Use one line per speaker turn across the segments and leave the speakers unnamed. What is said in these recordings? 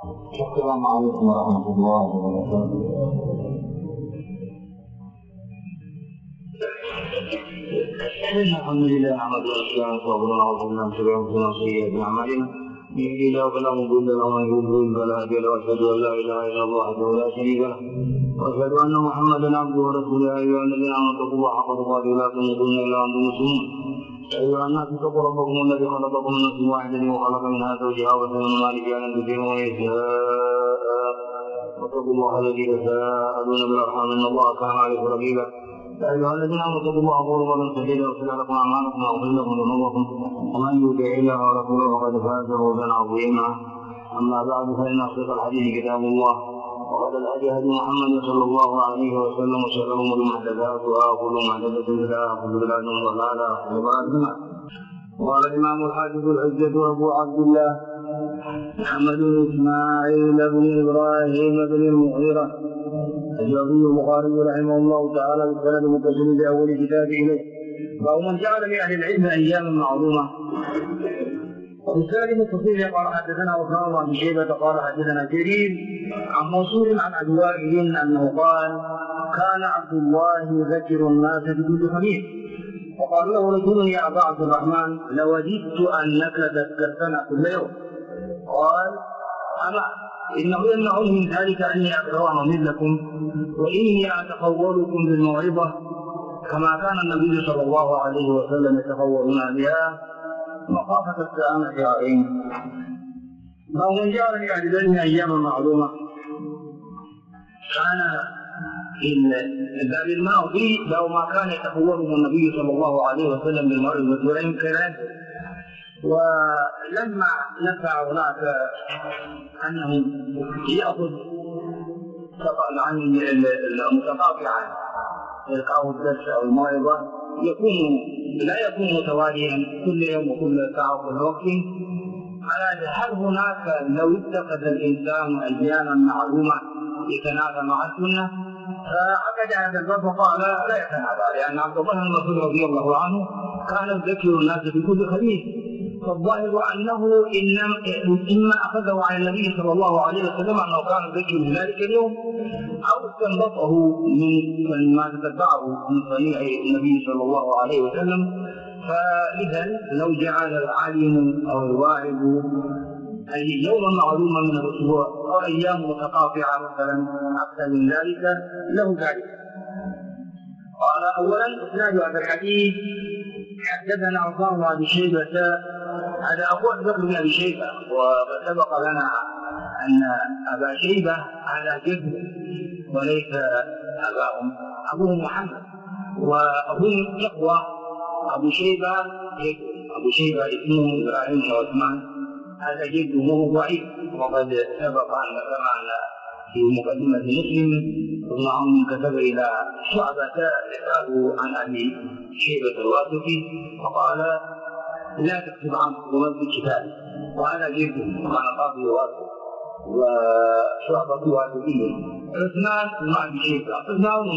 السلام عليكم ورحمة الله وبركاته. الحمد لله نحمده ونستعينه ونعوذ بالله من شرور انفسنا وسيئات اعمالنا من يهده الله فلا مضل له ومن يضلل فلا هادي له واشهد ان لا اله الا الله وحده لا شريك له واشهد ان محمدا عبده ورسوله. يا ايها الذين امنوا اتقوا الله حق تقاته ولا تموتن الا وانتم مسلمون. أيها الناس اتقوا ربكم الذي خلقكم من نفس واحدة وخلق منها زوجها وبث منهما رجالا كثيرا ونساء واتقوا الله الذي تساءلون بالأرحام إن الله كان عليكم رقيبا. يا أيها الذين آمنوا اتقوا الله وقولوا قولا سديدا يغفر لكم أعمالكم ويغفر لكم ذنوبكم ومن يطع الله ورسوله فقد فاز فوزا عظيما. أما بعد فإن أصدق الحديث كتاب الله وقد الهدي هدي محمد صلى الله عليه وسلم وشر الأمور محدثاتها وكل محدثة بدعة وكل بدعة ضلالة وكل ضلالة. قال الإمام الحافظ الحجة أبو عبد الله محمد بن إسماعيل بن إبراهيم بن المغيرة الجوزي البخاري رحمه الله تعالى بالسند المتصل بأول كتابه إليه. وهو من جعل لأهل العلم أياما معلومة. وبالسند المتصل قال حدثنا عثمان بن شيبة قال حدثنا جرير عن منصور عن أبي وائل أنه قال كان عبد الله يذكر الناس بكل خميس وقال له رجل يا أبا عبد الرحمن لوددت أنك ذكرتنا كل يوم. قال أما إنه يمنعني من ذلك أني أقرأ مثلكم وإني أتخولكم بالموعظة كما كان النبي صلى الله عليه وسلم يتخولنا بها مخافة السآمة عليهم. فمن جعل لأهل العلم أياما معلومة كان في الباب الماضي لو ما كان يتخوله النبي صلى الله عليه وسلم بالموعظة ولم كذلك. ولما نفع هناك أنه يأخذ عن المتقاطعا إلقاء الدرس أو الموعظة لا يكون متواليا كل يوم وكل ساعة وكل وقت. على هل هناك لو اتخذ الإنسان أياما معلومة يتنافى مع السنة فأكد هذا الباب وقال لا يتنافى، لأن عبد الله بن مسعود رضي الله عنه كان يذكر الناس بكل خميس. فالظاهر أنه إما أخذه عن النبي صلى الله عليه وسلم أنه كان يذكر ذلك اليوم أو استنبطه من ما تتبعه من صنيع النبي صلى الله عليه وسلم. فإذا لو جعل العالم أو الواعظ أي يوما معلوما من الأسبوع أو أيام متقاطعة مثلا أكثر من ذلك له ذلك. قال أولا إسناد هذا الحديث حدثنا عثمان بن أبي شيبة هذا أخوة بكر بن أبي شيبة وقد سبق لنا أن أبا شيبة على جد وليس أبوه محمد وأبوه إخوة. أبو شيبة اسمه إبراهيم وعثمان هذا جده وهو ضعيف وقد سبق أن ذكرنا في مقدمة مسلم ثم كتب إلى شعبة يسأله عن أبي شيبة الواسطي فقال لا تكتب عنه ورد الكتاب وهذا جده وكان قاضي واسط وشعبة واسطي. عثمان بن أبي شيبة عثمان بن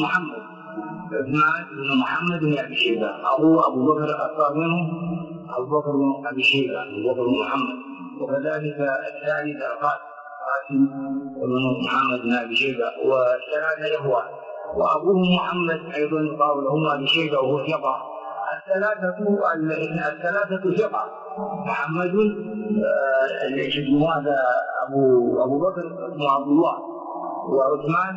محمد بن أبي شيبة أبو بكر أكثر منه أبو بكر بن أبي شيبة أبو بكر بن محمد. وكذلك الثالث قاسم بن محمد بن أبي شيبة وثلاثة إخوة وأبوه محمد أيضا يقال لهم أبي شيبة وهو ثقة. الثلاثة ثقة محمد هذا أبو بكر بن عبد الله وعثمان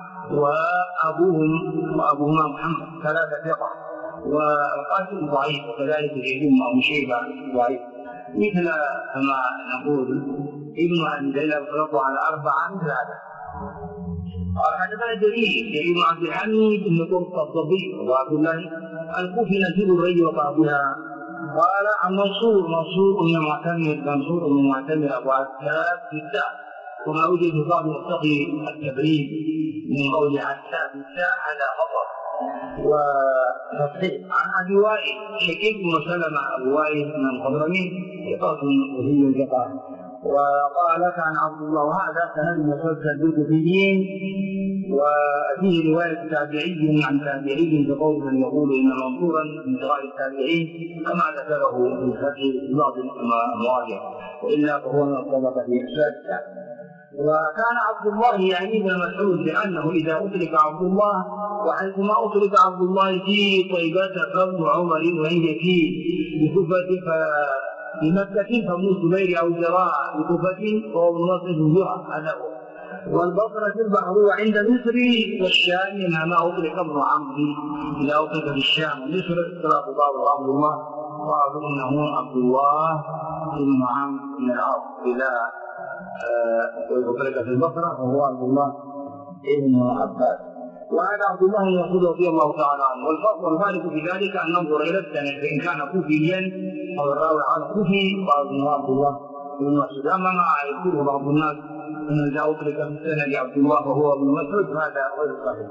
وأبوهما محمد ثلاثة ثقة والقاسم ضعيف وكذلك جدهم أبو شيبة ضعيف. مثل كما نقول ابن أبي ليلى يطلق على أربعة مثل هذا. قال حدثنا جرير بن عبد الحميد بن قرط الضبي وعبد الله الكوفي نزيل الري وقابلها. قال عن منصور بن معتمر أبو عتاب في الساء وما وجد في بعض مستقي التبريد من قول عتاب في الساء على خطر وتصحيح. عن أبي وائل شكيك بن سلمة أبو وائل من الخضرمين ثقة وهي الثقة. وقال كان عبد الله وهذا سند مسلسل بالكوفيين وفيه رواية تابعي عن تابعي بقول من يقول إن منصورا من صغار التابعين كما ذكره في الفتح بعض المواضع وإلا فهو من الطبقة السادسة. وكان عبد الله يعني ابن مسعود لأنه إذا أطلق عبد الله وحيثما أطلق عبد الله في طيبة قبل عمر وهي بكفة بمكة فابن الزبير أو الجراح بكفة وهو ابن مسعود زرع هذا هو. والبصرة البحر عند مصر والشام إنما أطلق ابن عمرو إذا أطلق بالشام مصر اختلاف بعض عبد الله وأظنه عبد الله بن عمرو بن العاص إذا أطلق في البصرة وهو عبد الله بن عباس. وهذا عبد الله بن مسعود رضي الله تعالى عنه. والفارق في ذلك أن ننظر إلى السند فإن كان كوفيا أو الراوي على كوفي فأظنه عبد الله بن مسعود. أما ما يقوله بعض الناس أن إذا أطلق في السند عبد الله وهو ابن مسعود هذا غير صحيح.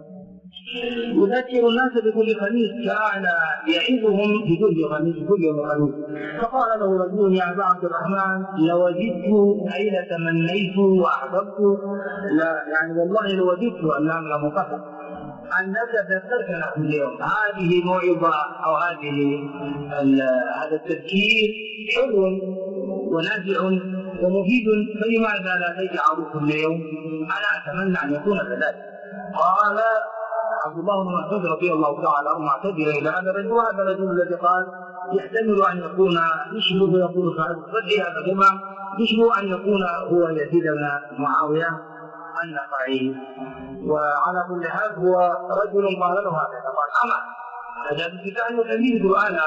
يذكر الناس بكل خميس كان يعظهم بكل خميس كل يوم خميس. فقال له رجل يا ابا عبد الرحمن لوجدت اين تمنيت واحببت يعني والله لوجدت ان لا مقصد انك ذكرتنا كل يوم. هذه موعظه او هذا التذكير حلو ونافع ومفيد فلماذا لا تجعله كل يوم؟ انا اتمنى ان يكون كذلك. قال عبد الله بن مسعود رضي الله تعالى عنه معتذرا الى هذا الرجل. وهذا الرجل الذي قال يحتمل ان يكون يشبه يقول صاحب الفتح هذا الجمع يشبه ان يكون هو يزيد بن معاويه النخعي. وعلى كل حال هو رجل قال له هذا قال اما هذا الكتاب تمييز انا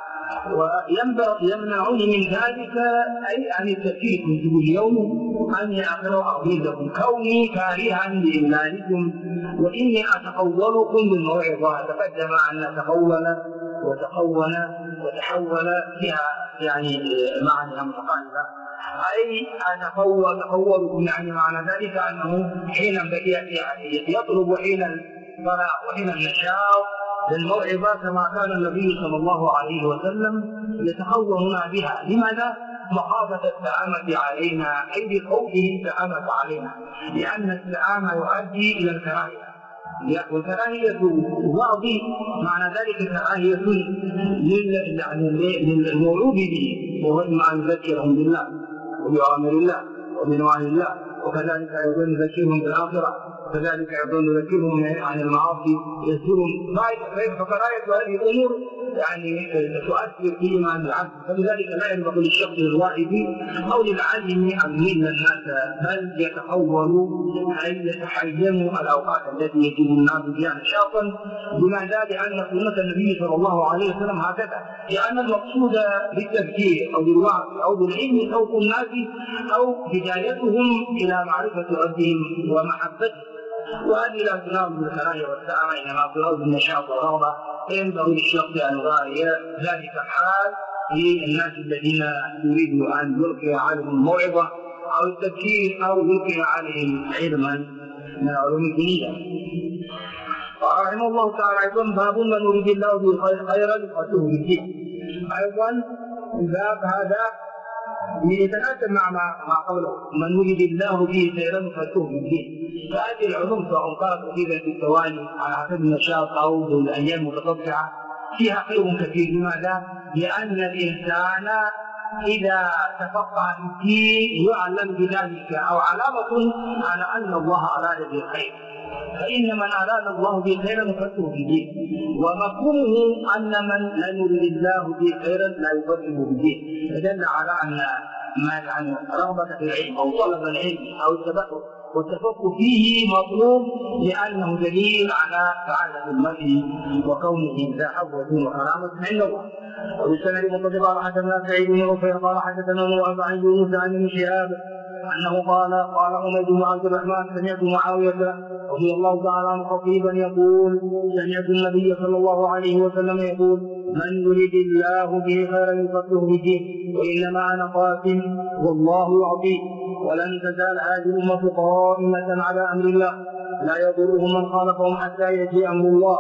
ويمنعني من ذلك اي عن التفكير كل يوم اني اقرا اغيظكم كوني كارها لإملالكم واني اتقولكم بالموعظه. تقدم ان تقول وتحول فيها يعني معنى متقاربه اي اتقولكم يعني معنى ذلك انه حين يطلب حين الفرح وحين النشاط للموعظة كما كان النبي صلى الله عليه وسلم يتخوّننا بها. لماذا؟ مخافة التعامة علينا أي بخوفه التعامة علينا لأن التعامة يؤدي إلى الكراهية والكراهية واضح معنى ذلك كراهية للموعوظ به وهو إما أن يذكرهم بالله وبأوامر الله وبنواهي الله وكذلك أيضا يذكرهم بالآخرة وكذلك أيضا يذكرهم عن المعاصي يذكرهم فكراهية هذه الأمور يعني تؤثر في إيمان العبد. فلذلك لا ينبغي للشخص الواحد أو للعالم أن يميل الناس بل يتحول أي يتحجم الأوقات التي يجب الناس فيها نشاطا. لماذا؟ لأن سنة النبي صلى الله عليه وسلم هكذا لأن المقصود بالتذكير أو بالوعظ أو بالعلم خوف الناس أو هدايتهم إلى معرفة ربهم ومحبته. وهذه لا تناول بالكراهية والسعامة إنما تناول بالنشاط والرغبة. فينبغي للشخص أن يراعي ذلك الحال للناس الذين يريدوا أن يلقي عليهم الموعظة أو التذكير أو يلقي عليهم علما من العلوم الدينية. ورحمه الله تعالى أيضا باب من يريد الله به خيرا يفقهه في الدين. أيضا الباب هذا يتناسب مع قوله من يريد الله به خيرا يفقهه في الدين. فهذه العلوم سواء كانت أفيدت بالتوالي على حسب النشاط أو بالأيام المتقطعة فيها خير كثير. لماذا؟ لأن الإنسان إذا تفقه في الدين يعلم بذلك أو علامة على أن الله أراد به الخير. فإن من أراد الله به خيرا يفقهه في الدين. ومفهومه أن من لم يرد الله به خيرا لا يفقهه في الدين. فدل على أن ما يعني رغبة في العلم أو طلب العلم أو والتفقه فيه مطلوب لأنه دليل على سعادة المرء وكونه ذا حظوة وكرامة عند الله. وبالسند المتصل قال حدثنا سعيد بن عفير قال حدثنا موسى عن يونس عن ابن شهاب أنه قال حميد بن عبد الرحمن سمعت معاوية رضي الله تعالى عنه خطيبا يقول سمعت النبي صلى الله عليه وسلم يقول من يريد الله به خيرا يفقهه في الدين وإنما أنا قاسم والله يعطي ولن تزال هذه الأمة قائمة على أمر الله لا يضرهم من خالفهم حتى يأتي أمر الله.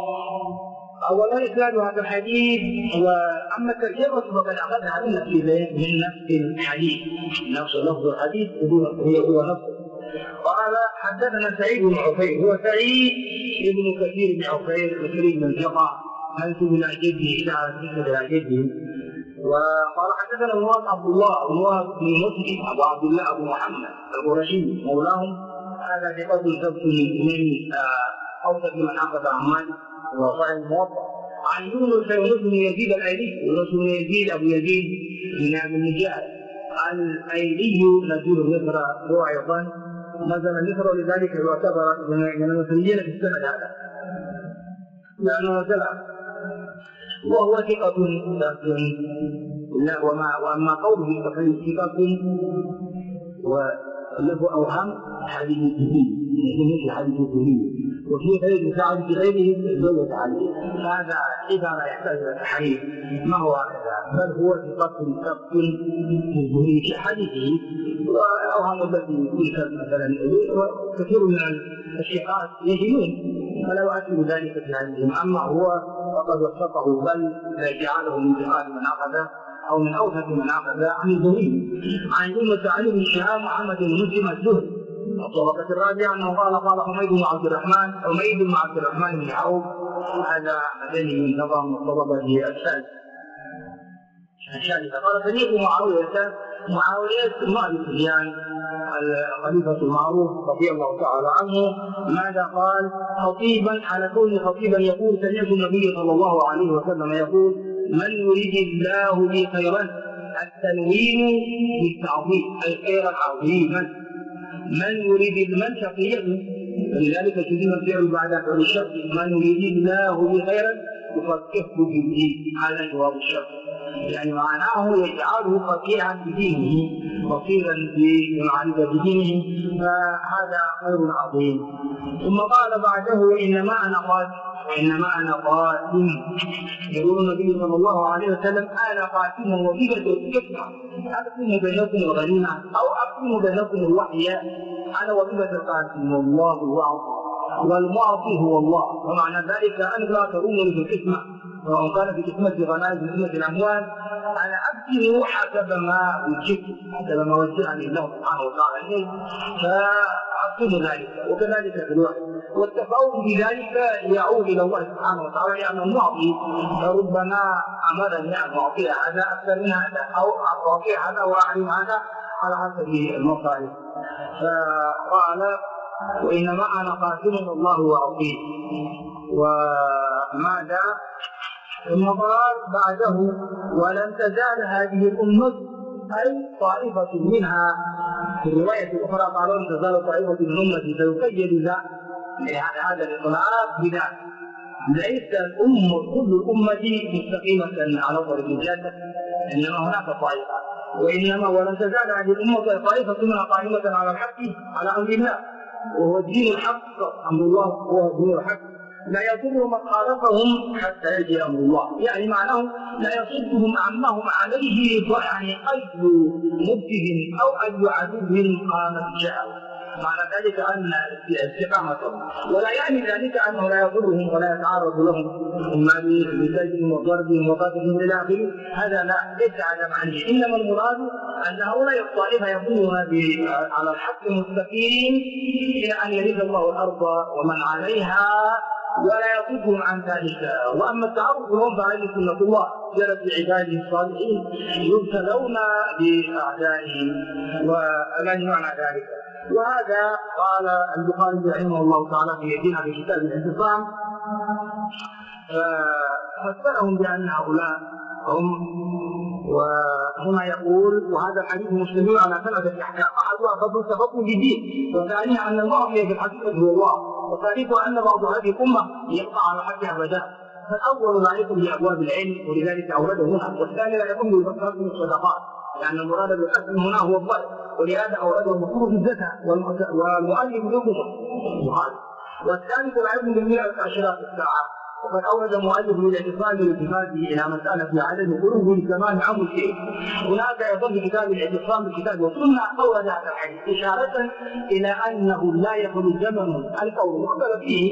أولا إسناد هذا الحديث. وأما الترجمة فقد أخذها من نفس الحديث نفس لفظ الحديث هو نفسه. قال حدثنا سعيد بن عفير هو سعيد بن كثير بن عفير بن ثقة منسوب إلى جده إلى جده وقال حدثنا الواد عبد الله الواد بن مسلم ابو عبد الله ابو محمد القرشي مولاهم، هذا ثقة ثبت من اوثق من عقد عن مالك وصحيح الموطأ. عن يونس بن يزيد الايلي، يونس بن يزيد ابو يزيد بن ابي النجار الايلي نزول مصر، هو ايضا نزل مصر، ولذلك يعتبر من المصريين في السند هذا لانه نزل، وهو ثقة ثبت. واما قوله ثقة وله اوهام حديث مثل حديث الزهري، وفي غير مساعد في غيره زوجة عليه، هذا عبارة يحتاج الى تحريف، ما هو هكذا، بل هو ثقة ثبت في الزهري في حديثه، والاوهام التي تنسب مثلا وكثير من الشيخات يهمون فلا يؤثر ذلك في علمهم، اما هو فقد وثقه بل جعله من ثقات من اخذه او من اوثق من اخذ عن الزهري. عن يونس عن ابن شهاب محمد بن مسلم الزهري الطبقة الرابعة انه قال حميد بن عبد الرحمن بن عوف، هذا مدني من نظام الطبقة الثالثة. قال سمعت معاوية بن ابي سفيان الخليفة المعروف رضي الله تعالى عنه، ماذا قال؟ خطيبا على كون خطيبا يقول سمعت النبي صلى الله عليه وسلم يقول: من يريد الله به خيرا، التنوين بالتعظيم اي خيرا عظيما، من يريد من شقيه، ولذلك تجد الفعل بعد فعل الشرط، من يريد الله به خيرا يفقهه في الدين، هذا جواب الشرط، يعني معناه يجعله فقيها في دينه بصيرا بمعرفة دينه، فهذا خير عظيم. ثم قال بعده: انما انا قاسم، يقول النبي صلى الله عليه وسلم: انا قاسم وظيفة الكفر، اقسم بينكم الغنيمة او اقسم بينكم الوحي، انا وظيفة القاسم والله يعطي والمعطي هو الله، ومعنى ذلك ان لا تؤمن في القسمة، وان كان في قسمة غنائم في قسمة الاموال، انا اقسم حسب ما وجدت، حسب ما وجهني الله سبحانه وتعالى اليه، فاقسم ذلك، وكذلك في الوحي، والتفاوت بذلك يعود الى الله سبحانه وتعالى، لان المعطي ربما امرني ان اعطي هذا اكثر من هذا، او اعطي هذا واعلم هذا على حسب المصالح. فقال: وانما انا قاسم الله واعطيه. وماذا؟ ثم قال بعده: ولن تزال هذه الامه، اي طائفه منها، في الروايه الاخرى قالوا: لن تزال طائفه من امتي فيقيد ذا، يعني هذا الاطلاق بذلك، ليس كل الامه مستقيمه على طريق الجاده، انما هناك طائفه، وانما ولن تزال هذه الامه طائفه منها قائمه على الحق، على امر الله، وهو الدين الحق، امر الله هو الدين الحق، لا يضر من خالفهم حتى يجي امر الله، يعني معناه لا يصدهم عما هم عليه، يعني اي مبتد او اي عدو قامت جاء، معنى ذلك ان استقامتهم، ولا يعني ذلك انه لا يضرهم ولا يتعرض لهم بسجن وضربهم وقتلهم الى اخره، هذا لا، ليس هذا معنى، انما المراد ان هؤلاء الطائفه يكونون على الحق مستقيم الى ان يرث الله الارض ومن عليها، ولا يصدهم عن ذلك. واما التعرض لهم فهذه سنه الله، جرت بعباده الصالحين يبتلون باعدائهم، ولن يعنى ذلك. وهذا قال البخاري رحمه الله تعالى في يدنا في كتاب الاعتصام، فسرهم بان هؤلاء هم، وهنا يقول: وهذا الحديث مشتمل على ثلاثه احكام، احدها فضل التفقه في الدين، وثانيها ان المعطي في الحقيقه هو الله، وثالثها ان بعض هذه الامه يقطع على حق ابدا، فالاول لا يكون بابواب العلم ولذلك اورده هنا، والثاني لا يكون بمصدر من الصدقات، لان المراد بالقسم هنا هو الضيف، ولهذا اورده المفروض بالزكاه، والمؤلف يقوم البخاري، والثالث لا يكون بالمئة اشراط الساعات، وقد اورد المؤلف بالاعتصام بالالتفات الى مساله في عدد القلوب لزمان عام الشيء. هناك ايضا في كتاب الاعتصام بالكتاب والسنه اورد هذا الحديث اشاره الى انه لا يخلو الزمن القول مختلف فيه،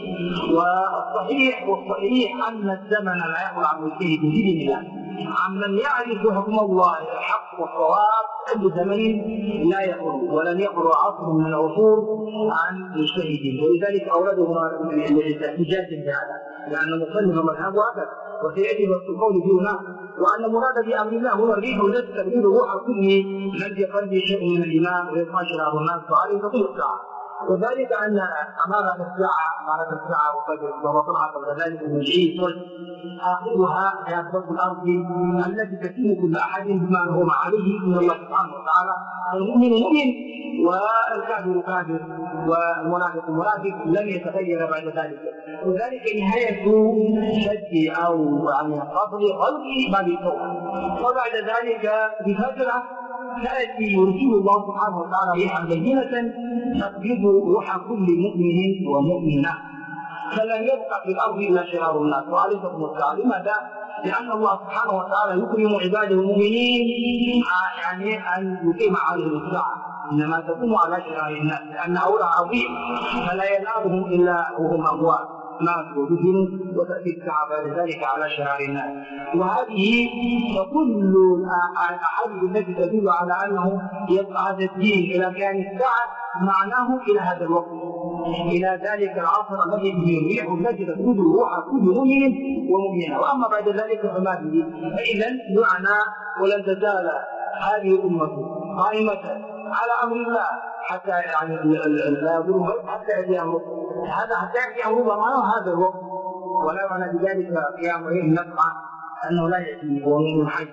والصحيح ان الزمن لا يخلو عن ملكه باذن الله، عمن يعرف حكم الله الحق والصواب كل زمن لا يخلو، ولن يخلو عصر من العصور عن مجتهد، ولذلك اورده احتجاجا بهذا، لأن المصنف مذهبه هكذا، وسيأتي القول فيه هنا وأن المراد بأمر الله هو الريح التي تبرد روح كل من في قلبه شيء من الإيمان ويطمئن شرار الناس وعليه تقول الساعة. وذلك أن أمارة الساعة وقد طلعت قبل ذلك من شيء آخرها دابة الأرض التي تكون كل أحد بما هو عليه من الله سبحانه وتعالى. المؤمن مؤمن والكافر كافر والمنافق منافق لن يتغير بعد ذلك. وذلك نهاية شد أو يعني فضل خلق باب التوبة. وبعد ذلك بفترة تأتي يرسل الله سبحانه وتعالى ريحا بينة تقبض روح كل مؤمن ومؤمنة، فلن يبقى في الأرض إلا شرار الناس وعليكم السلام. لماذا؟ لأن الله سبحانه وتعالى يكرم عباده المؤمنين يعني أن يقيم عليهم الساعة، إنما تكون على شرار الناس لأن أولى عظيم فلا ينالهم إلا وهم أموات ماتوا ودفنوا، وتأتي الساعة بعد ذلك على شرار الناس. وهذه وكل الأحاديث التي تدل على أنه يبقى هذا الدين إلى قيام الساعة معناه إلى هذا الوقت، إلى ذلك العصر الذي فيه الريح التي تسود روح كل مؤمن ومؤمنة. وأما بعد ذلك فما به، فإذا يعنى ولن تزال هذه الأمة قائمة على أمر الله حتى يعني لا يضره حتى يأتي أمره. هذا حتى يأتي أمره معناه هذا الوقت، ولا معنى بذلك في أمره النفع أنه لا يأتي ومن حي.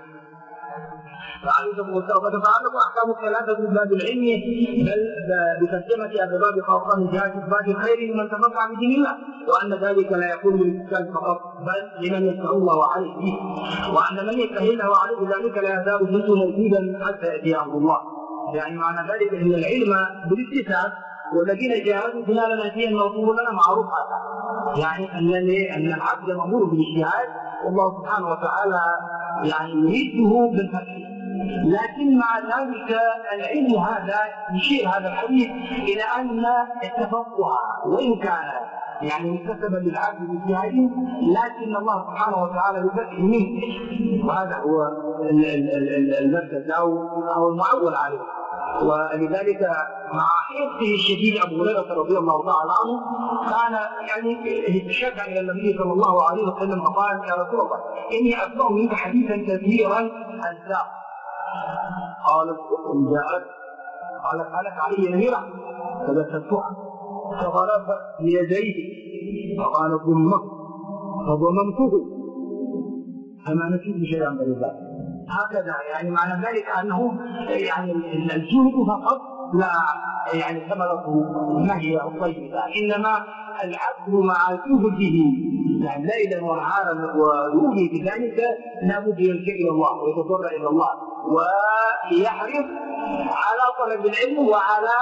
فتتعلق أحكام الثلاثة بباب العلم بل بترجمة أسباب خاصة جهات إثبات الخير لمن تفقه بدين الله، وأن ذلك لا يكون بالاستسلام فقط بل لمن يفتح الله عليه به، وأن من يستهله عليه ذلك لا يزال جزء موجودا حتى يأتي أمر الله. يعني معنى ذلك أن العلم بالاكتساب والذين جاهدوا خلال الأشياء الموصول لنا معروف هذا، يعني أن العبد مأمور بالاجتهاد والله سبحانه وتعالى يعني يريده بالفتح. لكن مع ذلك العلم هذا يشير هذا الحديث إلى أن التفقه وإن كان يعني مكتسبا للعبد باجتهاده لكن الله سبحانه وتعالى يفتح منه، وهذا هو المركز أو المعول عليه. ولذلك مع حرصه الشديد أبو هريرة رضي الله تعالى عنه كان يعني شكى إلى النبي صلى الله عليه وسلم وقال: يا رسول الله إني أسمع منك حديثا كثيرا أنساه. قال: جاءت قالت علي نميرة فبسطتها فضرب بيديه فقال: ضمه فضممته فما نسيت شيئا من ذلك. هكذا يعني معنى ذلك أنه يعني الجهد فقط لا يعني ثمرته ما هي طيبة، إنما العبد مع جهده يعني ليلا ونهارا ويومي بذلك لابد يلجأ إلى الله ويتضرع إلى الله ويحرص على طلب العلم وعلى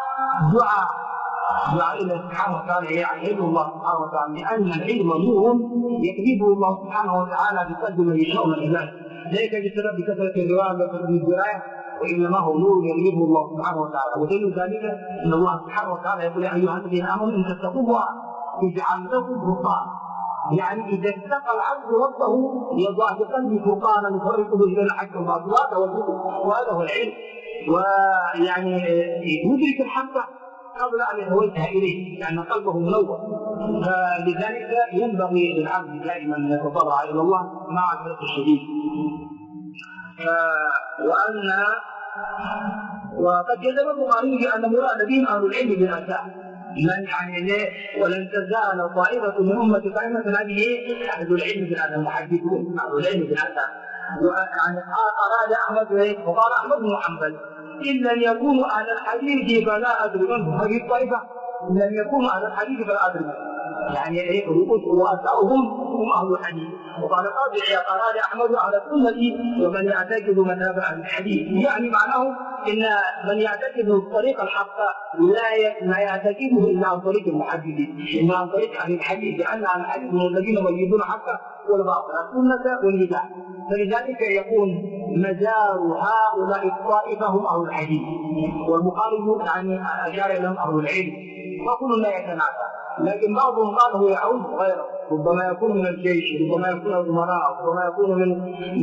دعاء الله سبحانه وتعالى يعلم الله سبحانه وتعالى، لأن العلم نور يكتبه الله سبحانه وتعالى بقلب من يشاء من عباده، ليس بسبب كثرة الرواية وكثرة الدراية، وإنما هو نور يغلبه الله سبحانه وتعالى. ودليل ذلك أن الله سبحانه وتعالى يقول: يا أيها الذين آمنوا إن تتقوا الله يجعل لكم فرقانا. يعني إذا اتقى العبد ربه يضع بقلبه فرقانا يفرق به بين الحق والباطل، وهذا هو العلم، ويعني يدرك الحق قبل أن يتوجه إليه لأن قلبه منور. فلذلك ينبغي للعبد دائما أن يتضرع إلى الله مع الحرص الشديد. وقد جزم البخاري بأن مراد بهم أهل العلم بالأساس من يعني ولن تزال طائفة من أمة قائمة هذه أهل العلم بالأساس المحدثون أهل العلم بالأساس. يعني أراد أحمد وقال أحمد بن حنبل: إن لم يكونوا أهل الحديث فلا أدري منهم. هذه الطائفة إن لم يكونوا أهل الحديث فلا أدري منهم، يعني رؤساؤهم هم أهل الحديث. وقال قاضي عياض: أراد أحمد على السنة ومن يعتقد مذهب أهل الحديث. يعني معناه إن من يعتقد طريق الحق لا يعتقده إلا عن طريق المحدثين، إلا عن طريق أهل الحديث، لأن أهل الحديث هم الذين يميزون الحق والباطل، السنة والبدع. فلذلك يكون مجال هؤلاء الطائفة هم أهل الحديث، والبخاري يعني أشار إليهم أهل العلم، وكل لا يتنافى. لكن بعضهم قال هو يعود غيره، ربما يكون من الجيش، ربما يكون من الأمراء، ربما يكون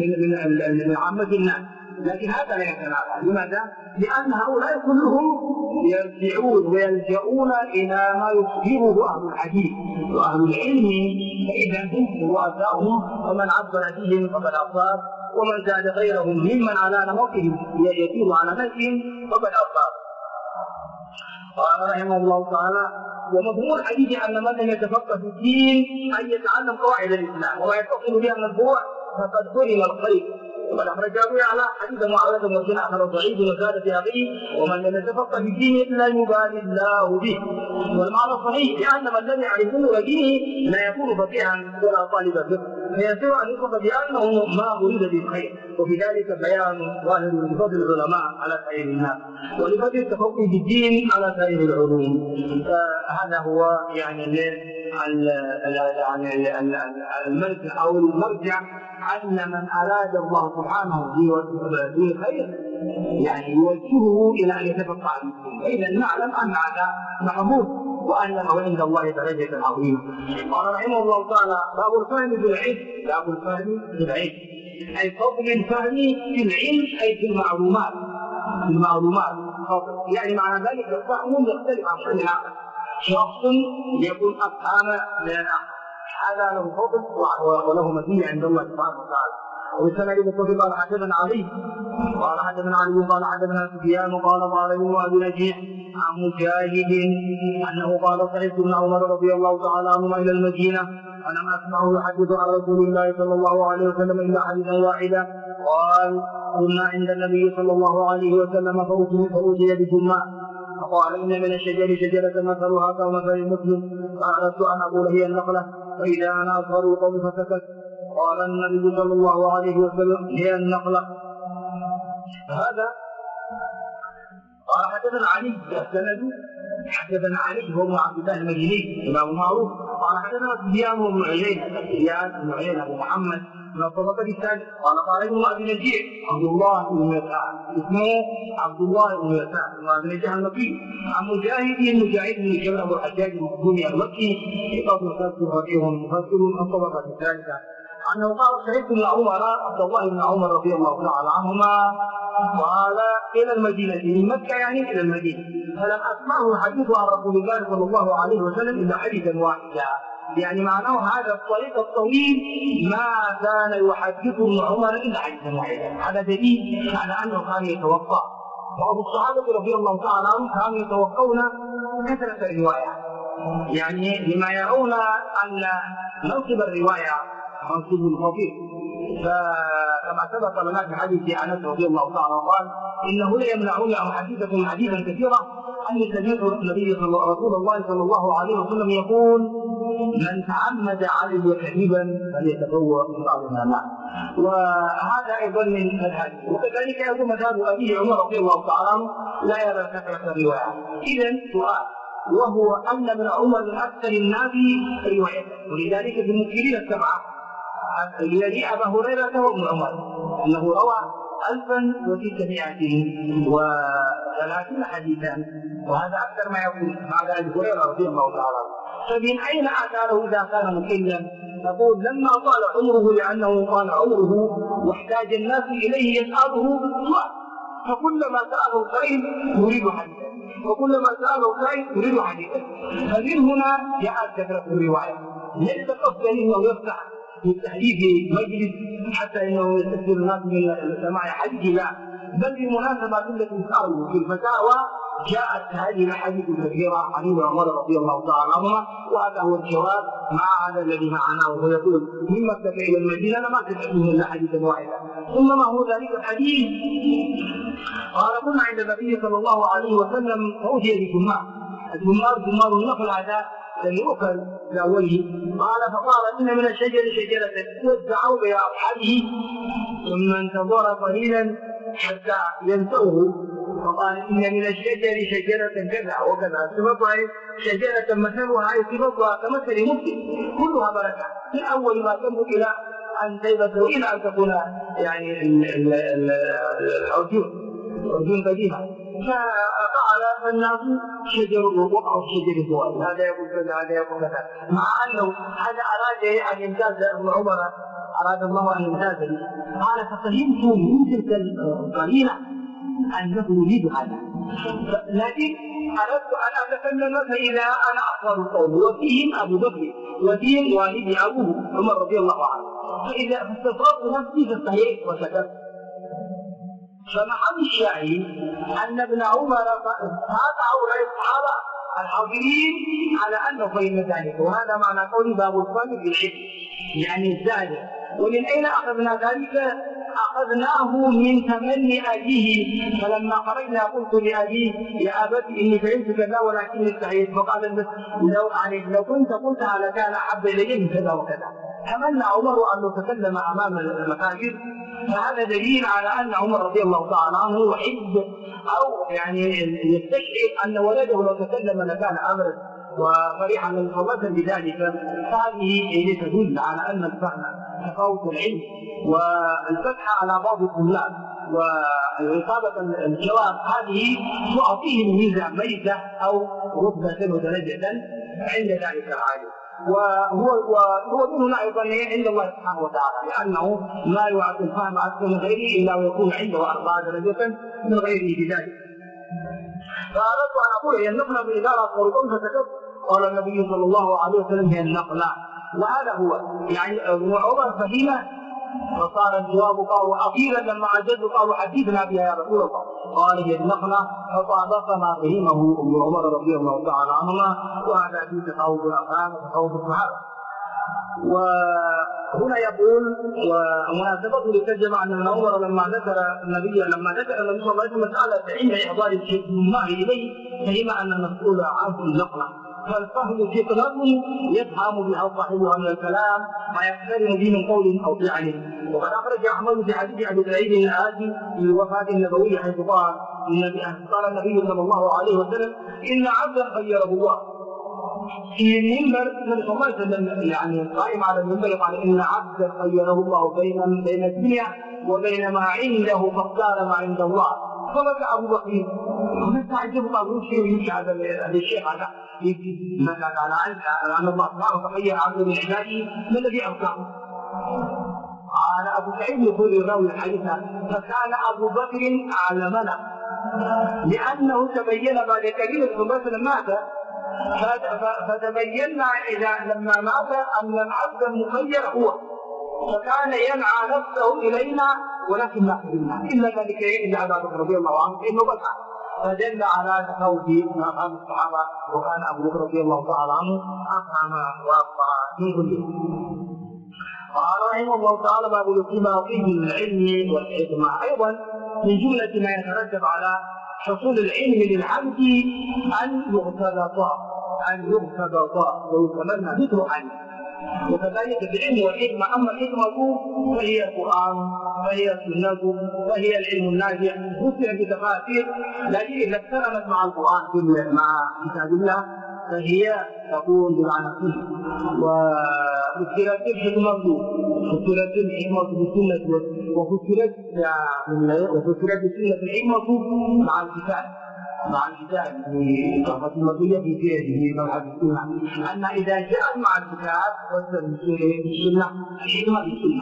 من عامة الناس، لكن هذا لا يتنافى. لماذا؟ لأن هؤلاء كلهم يرجعون ويلجؤون إلى ما يظهره أهل الحديث وأهل العلم، فإذا هم رؤساؤهم ومن عبر فيهم فقد أصاب، ومن زاد غيرهم ممن على نمطهم يسير على نهجهم فقد أصاب. قال رحمه الله تعالى: ومضمون الحديث أن من لم يتفقه في الدين أن يتعلم قواعد الإسلام وما يتصل بها من الفروع فقد حرم الخير. وقد أخرج أبو يعلى حديث معاوية مرسل آخر ضعيف وزاد في أخيه: ومن لم يتفقه في الدين لا يبالي الله به. والمعنى الصحيح لأن من لم يعرف نور دينه لا يكون فقيها ولا طالب فقه، فيصير أن يوصف بأنه ما أريد بالخير، وفي ذلك بيان ظاهر لفضل العلماء على سائر الناس ولفضل التفقه في الدين على سائر العلوم. هذا هو يعني المرجع أو المرجع أن من أراد الله سبحانه به خير يعني يوجهه إلى أن يتفقه عن الدين، فإذا نعلم أن هذا محمود وأن له عند الله درجة عظيمة. قال رحمه الله تعالى: باب الفهم بالعلم. باب الفهم بالعلم أي فضل الفهم في العلم أي في المعلومات. في المعلومات يعني معنى ذلك الفهم يختلف عن كل العقل. شخص يكون أفهم من العقل هذا له فضل وله مزية عند الله سبحانه وتعالى. والسند المتصل قال حدثنا علي قال حدثنا علي قال حدثنا سفيان قال ابن ابي نجيح عن مجاهد انه قال: صحبت ابن عمر رضي الله تعالى عنهما الى المدينه فلم اسمعه يحدث عن رسول الله صلى الله عليه وسلم الا حديثا واحدا. قال: كنا عند النبي صلى الله عليه وسلم فأوتي بجماع فقال: ان من الشجر شجره مثلها كمثل المسلم، فاردت ان اقول هي النخله فاذا انا اصغر القوم فسكت. قال النبي صلى الله عليه وسلم: هي النخله. هذا قال حدثنا علي السند حدثنا علي هو عبد الله المديني امام معروف. قال حدثنا سفيان بن عيينة ابو محمد من الطبقه الثانيه. قال ابن ابي نجيح عبد الله بن يسار اسمه عبد الله بن يسار بن ابي نجيح المكي عن مجاهد بن جبر ابو الحجاج المخزومي المكي ثقة مفسر الطبقه الثالثه انه قال: شهدت ابن عمر عبد الله بن عمر رضي الله تعالى عنهما قال: الى المدينه من مكه يعني الى المدينه فلم اسمعه يحدث عن رسول الله صلى الله عليه وسلم الا حديثا واحدا. يعني معناه هذا الطريق الطويل ما كان يحدث ابن عمر الا حديثا واحدا. هذا دليل على انه كان يتوقع، وابو الصحابه رضي الله تعالى عنهم كانوا يتوقعون كثره الروايه، يعني لما يرون ان منصب الروايه منصب خطير. فكما سبق لنا في حديث انس رضي الله تعالى قال: انه لا يمنعني ان احدثكم حديثا كثيرا اني سمعت رسول الله صلى الله عليه وسلم يقول: من تعمد علي كذبا فليتبوأ مقعده النار. وهذا ايضا من الحديث، وكذلك ايضا مذهب ابي عمر رضي الله تعالى عنه لا يرى كثره الروايات. اذا سؤال، وهو ان ابن عمر من اكثر الناس روايه، ولذلك في المنكرين السبعه الذي ابا هريره وابن عمر انه روى 1630 حديثا، وهذا اكثر ما يكون بعد ابي هريره رضي الله تعالى عنه. فمن اين اتاه اذا كان مكلا؟ نقول لما طال عمره لانه طال عمره واحتاج الناس اليه يساله بالسؤال، فكلما ساله الخير يريد حديثا وكلما ساله الخير يريد حديثا. فمن هنا جاءت كثره الروايه، ليس قصدا انه يفتح في التحديث مجلس حتى انه يستكثر الناس من سماع حديث، لا، بل بمناسبه التي ساروا في الفتاوى جاءت هذه الاحاديث الكثيره عن ابن عمر رضي الله تعالى عنهما، وهذا هو الجواب مع هذا الذي معناه. ويقول: من مكه الى المدينه لما تحدثهم الا حديثا واحدا. ثم ما هو ذلك الحديث؟ قال: كنا عند النبي صلى الله عليه وسلم فأوتي بجمار، جمار النخل هذا الذي يؤكل لاوله. قال: فقال: ان من الشجر شجره وادعوا الى اصحابه ثم انتظر قليلا حتى ينتهوا، فقال: ان من الشجر شجره كذا وكذا، صفتها شجره مثلها صفتها كمثل مسلم كلها بركه من اول ما تنبت الى ان تيبت والى ان تكون يعني العجون قديمه. فقال فالناس شجر وقع الشجر هو هذا يقول كذا هذا يقول كذا، مع انه هذا اراد ان يمتاز ابن عمر، اراد الله ان يمتاز به. قال: ففهمت من تلك القرينه انه يريد هذا، لكن أردت أن أتكلم فإذا أنا أفضل القوم وفيهم أبو بكر وفيهم والدي أبوه عمر رضي الله عنه، فإذا استصغرت نفسي في الصحيح وسكت. فمحل الشاهد أن ابن عمر قاطعوا رأي الصحابة الحاضرين على أنه فهم ذلك، وهذا معنى قول باب الفهم بالعلم يعني الزاد. ومن أين أخذنا ذلك؟ أخذناه من تمني أبيه، فلما خرجنا قلت لأبيه يا أبت إني فهمت كذا ولكني استحييت، فقال لو كنت قلتها لكان أحب إلي من كذا وكذا. تمنى عمر أن يتكلم أمام المفاجر، فهذا دليل على أن عمر رضي الله تعالى عنه يحب أو يعني يستشعر أن ولده لو تكلم لكان أمرا وفرحا ومتى بذلك. فهذه تدل على أن الفهم تفاوت العلم والفتح على بعض الطلاب وإصابة الجواب هذه تعطيهم ميزة ميزة أو رتبة ودرجة عند ذلك العالم، وهو دون أيضا عند الله سبحانه وتعالى، لأنه لا يعطي الفهم أكثر من غيره إلا ويكون عنده 4 درجات من غيره بذلك. فأردت أن أقول هي النقلة بإدارة وربما فسكت. قال النبي صلى الله عليه وسلم هي النقلة، وهذا هو يعني ابن عمر فهمه. فصار الجواب قالوا أخيرا لما عجزوا قالوا حدثنا بها يا رسول الله، قال هي النقلة، فطابق ما فهمه ابن عمر رضي الله تعالى عنهما، وهذا في تفاوت الأفهام وتفاوت الصحابة. وهنا يقول ومناسبته للترجمة أن ابن عمر لما ذكر النبي صلى الله عليه وسلم مسألة عند إحضار الله إليه فهم أن المسؤول عنه النقلة، فالفهم فطنة يفهم بها صاحبها من الكلام ما يقترن به من قول أو فعل. وقد أخرج أحمد في حديث أبي سعيد الآتي في الوفاة النبوية حيث قال النبي صلى الله عليه وسلم إن عبدا خيره الله في المنبر من صلى الله عليه وسلم يعني قائم على المنبر قال إن عبدا خيره الله بين الدنيا وبين ما عنده فاختار ما عند الله. فبكى أبو بكر ونستعجب قالوا شيء يمشي هذا الشيخ هذا ماذا قال أن الله سبحانه تخير عبد من عباده ما الذي أبقاه؟ قال أبو سعيد يقول الراوي الحديث فكان أبو بكر أعلمنا لأنه تبين بعد كبير ثم مات، فتبينا إذا لما مات أن العبد المخير هو، فكان ينعى نفسه إلينا ولكن ما قبلنا إلا ذلك إلا أبا بكر رضي الله عنه إنه بكى، فدل على تفاوت أفهام الصحابة. وكان أبو بكر رضي الله تعالى عنه أفهم وأفقه من كلهم. قال رحمه الله تعالى باب الاجتماع من العلم والحكمة. أيضا من جملة ما يترتب على حصول العلم للعبد أن يغتبط ويتمنى ذكر عنه، وكذلك العلم والحكمة. أما الحكمة فهي القرآن فهي السنة فهي العلم النافع وسع بتفاسير، لكن إذا اقترنت مع القرآن مع كتاب الله فهي تكون بمعنى السنة. وفسرت الحكمة فسرت الحكمة بالسنة وفسرت بالسنة الحكمة مع الكتاب في صحبة المرضية في مبحث السنة، أن إذا جاءت مع الكتاب فسر بالسنة الحكمة بالسنة،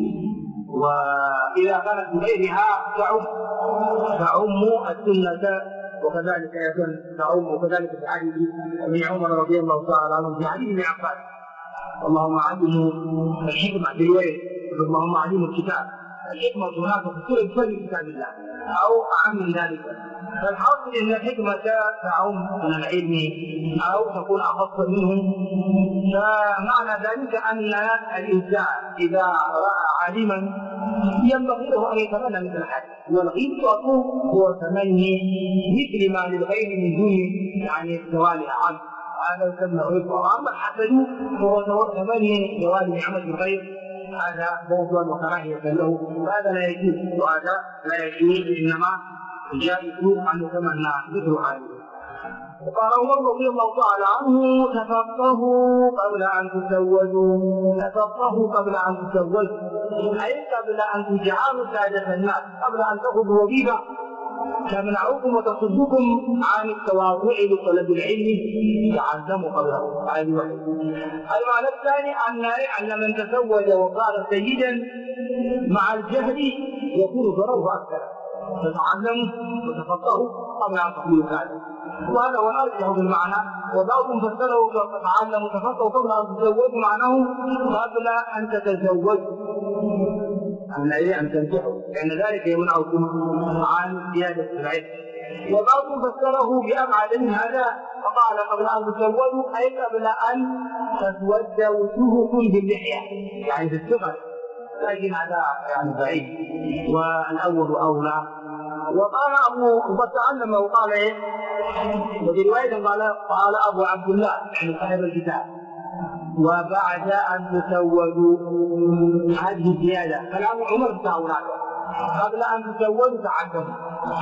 وإذا كانت بغيرها تعم السنة، وكذلك يكون تعم وكذلك في حديث ابن عمر رضي الله تعالى عنه في حديث ابن عباس اللهم علمه الحكمة بالويل اللهم علمه الكتاب. الحكمة هناك في كل فن كتاب الله أو أعم من ذلك. فالحاصل أن الحكمة تعم من العلم أو تكون أخص منه. فمعنى ذلك أن الإنسان إذا رأى عالما ينبغي له أن يتمنى مثل هذا، والغيب هو تمني مثل ما للغير من دون يعني زوالها عنه، هذا يسمى غيب. وأما الحسد هو تمني زوال نعمة الغير، هذا موضوع وكراهية له، وهذا لا يجوز، وهذا لا يجوز، إنما جائز أن يتمنى مثل هذا. وقال عمر رضي الله تعالى عنه تفقهوا قبل أن تزوجوا، أي قبل أن تجعلوا سادة الناس، قبل أن تأخذوا وظيفة تمنعوكم وتصدكم عن التواضع لطلب العلم، تعلموا قبله. المعنى الثاني أن من تزوج وصار سيدا مع الجهل يكون ضرره أكثر، فتعلموا وتفقهوا قبل ان تقولوا ذلك. وهذا هو الارجح بالمعنى. وبعضهم فسره فتعلموا وتفقهوا قبل ان تتزوجوا معناه قبل ان تتزوجوا، ان تنكحوا، لان ذلك يمنعكم عن زياده العلم. وبعضهم فسره بأبعد من هذا فقال قبل أن تتزوجوا أي قبل أن تتوجه وجوهكم باللحية، يعني في الصغر، لكن هذا يعني بعيد والأول أولى. وقال أبو تعلم وقال إيه؟ وفي رواية قال أبو عبد الله يعني صاحب الكتاب وبعد أن تتزوجوا، هذه الزيادة كلام عمر بن قبل أن تتزوجوا تعلموا.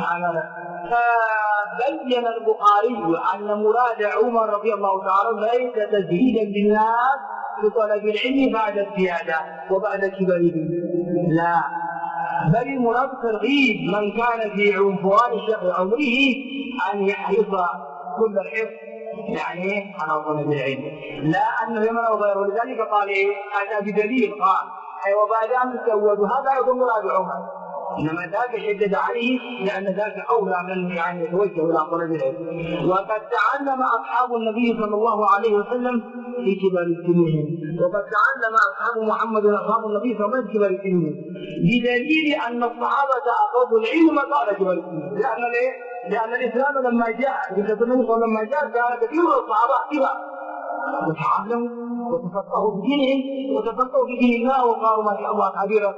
فبين البخاري أن مراد عمر رضي الله تعالى ليس تزهيدا للناس في طلب العلم بعد الزيادة وبعد كبرهم، لا، بل المراد ترغيب من كان في عنفوان عمره أن يحرص كل الحرص يعني على طلب العلم، لا أنه يمنع غيره. ولذلك قال أتى بدليل قال وبعد أن تزوجوا، هذا يكون مراد عمر، إنما ذاك شدد عليه لأن ذاك أولى من يعني يتوجه إلى طلب العلم. وقد تعلم أصحاب النبي صلى الله عليه وسلم في كبر سنهم، وقد تعلم أصحاب محمد وأصحاب النبي صلى الله عليه وسلم في كبر سنهم، بدليل أن الصحابة أخذوا العلم قبل كبر سنهم. لأن الإسلام لما جاء لما جاء كان كثير من الصحابة كبار وتعلموا وتفقهوا في دينهم وتفقهوا في دين الله وقالوا ما شاء الله كبيرا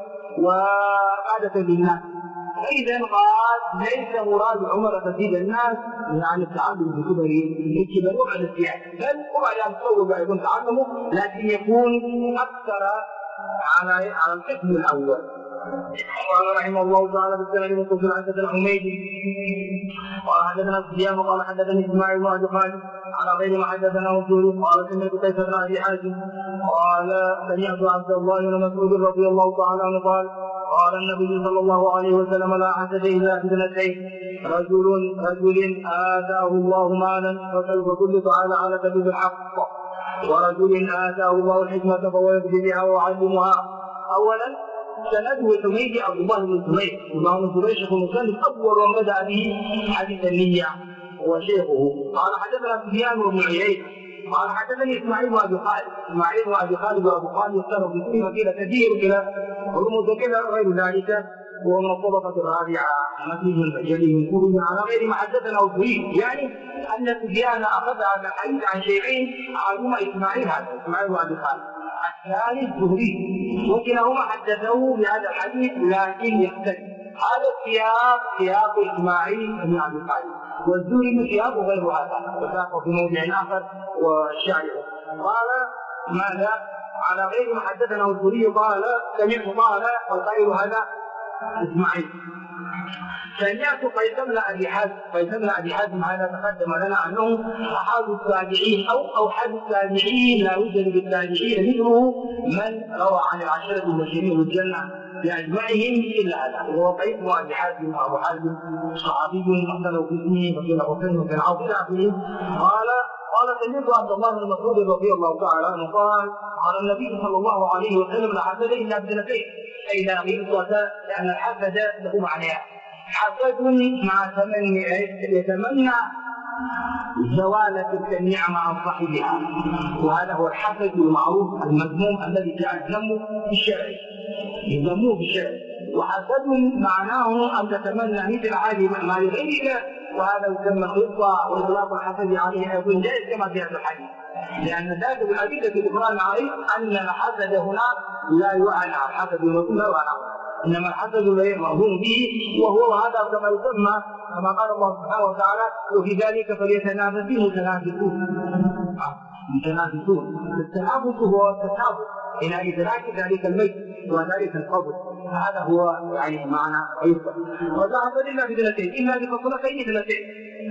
وقادة للناس. فإذا قال ليس مراد عمر تزيد الناس يعني التعلم بالكبر وبعد الزيادة، بل وبعد أن تزوج يكون تعلمه لكن يكون أكثر على القسم الأول. قال رحمه الله تعالى بالسند المتصل حدثنا حميدي قال حدثنا سفيان قال حدثني اسماعيل بن ابي خالد على غير ما حدثنا الزهري قال سمعت قيس بن ابي حازم قال سمعت عبد الله بن مسعود رضي الله تعالى عنه قال النبي صلى الله عليه وسلم لا حسد الا في اثنتين، رجل اتاه الله مالا فسلط على سبيل الحق، ورجل اتاه الله الحكمه فهو يهدي بها ويعلمها. اولا سنده حميدي عبد الله بن الزبير، الله بن الزبير شيخ المسلم اول من بدا به حديث النية وشيخه. قال حدثنا سفيان بن عيينة قال حدثني اسماعيل بن ابي خالد وابو خالد يختلف في كل مدينه كثير الى رموز كذا غير ذلك، وهو من الطبقه الرابعه مسجد البجلي من كوره على غير ما حدثنا الزهري، يعني ان سفيان اخذ هذا الحديث عن شيخين احدهما اسماعيل بن ابي خالد الثاني الزهري، وكلاهما حدثوه بهذا الحديث لكن يختلف. هذا سياق اسماعيل بن ابي خالد، والزهري سياق غير هذا وساقه في موضع اخر والشاعر قال ماذا على غير ما حدثنا الزهري قال سمعت قال والقائل هذا اسماعيل. سمعت قيس بن ابي حازم هذا تقدم لنا انه احد التابعين او اوحد التابعين، لا يوجد بالتابعين مثله من روى عن العشره المبشرين بالجنه باجمعهم الا هذا، وهو قيس بن ابي حازم وابو حازم صحابي مختلف في اسمه وقيل حسين وقيل عوف الى اخره. قال سمعت عبد الله بن مسعود رضي الله تعالى عنه قال النبي صلى الله عليه وسلم لا حسد الا بجنتين، اي لا غلظه، لان الحسد له معنيان، حسد مع تمني يتمنى زوال تلك النعمه عن صاحبها، وهذا هو الحسد المعروف المذموم الذي جاء ذمه في الشرع، يذموه في الشرع. وحسد معناه ان تتمنى مثل هذه ما لغيرك، وهذا يسمى خطه، واطلاق الحسد عليه يكون جائز كما في هذا الحديث، لان ذلك بالادله الاخرى عليه ان الحسد هنا لا يعنى الحسد لا يعنى، انما الحسد الذي مظنون به، وهو هذا كما يسمى كما قال الله سبحانه وتعالى وفي ذلك فليتنافس المتنافسون. التنافس هو التسابق الى ادراك ذلك الميت وذلك الفضل، هذا هو يعني معنى عيسى. ولا حسد الا بثنتين، الا بخصلتين اثنتين،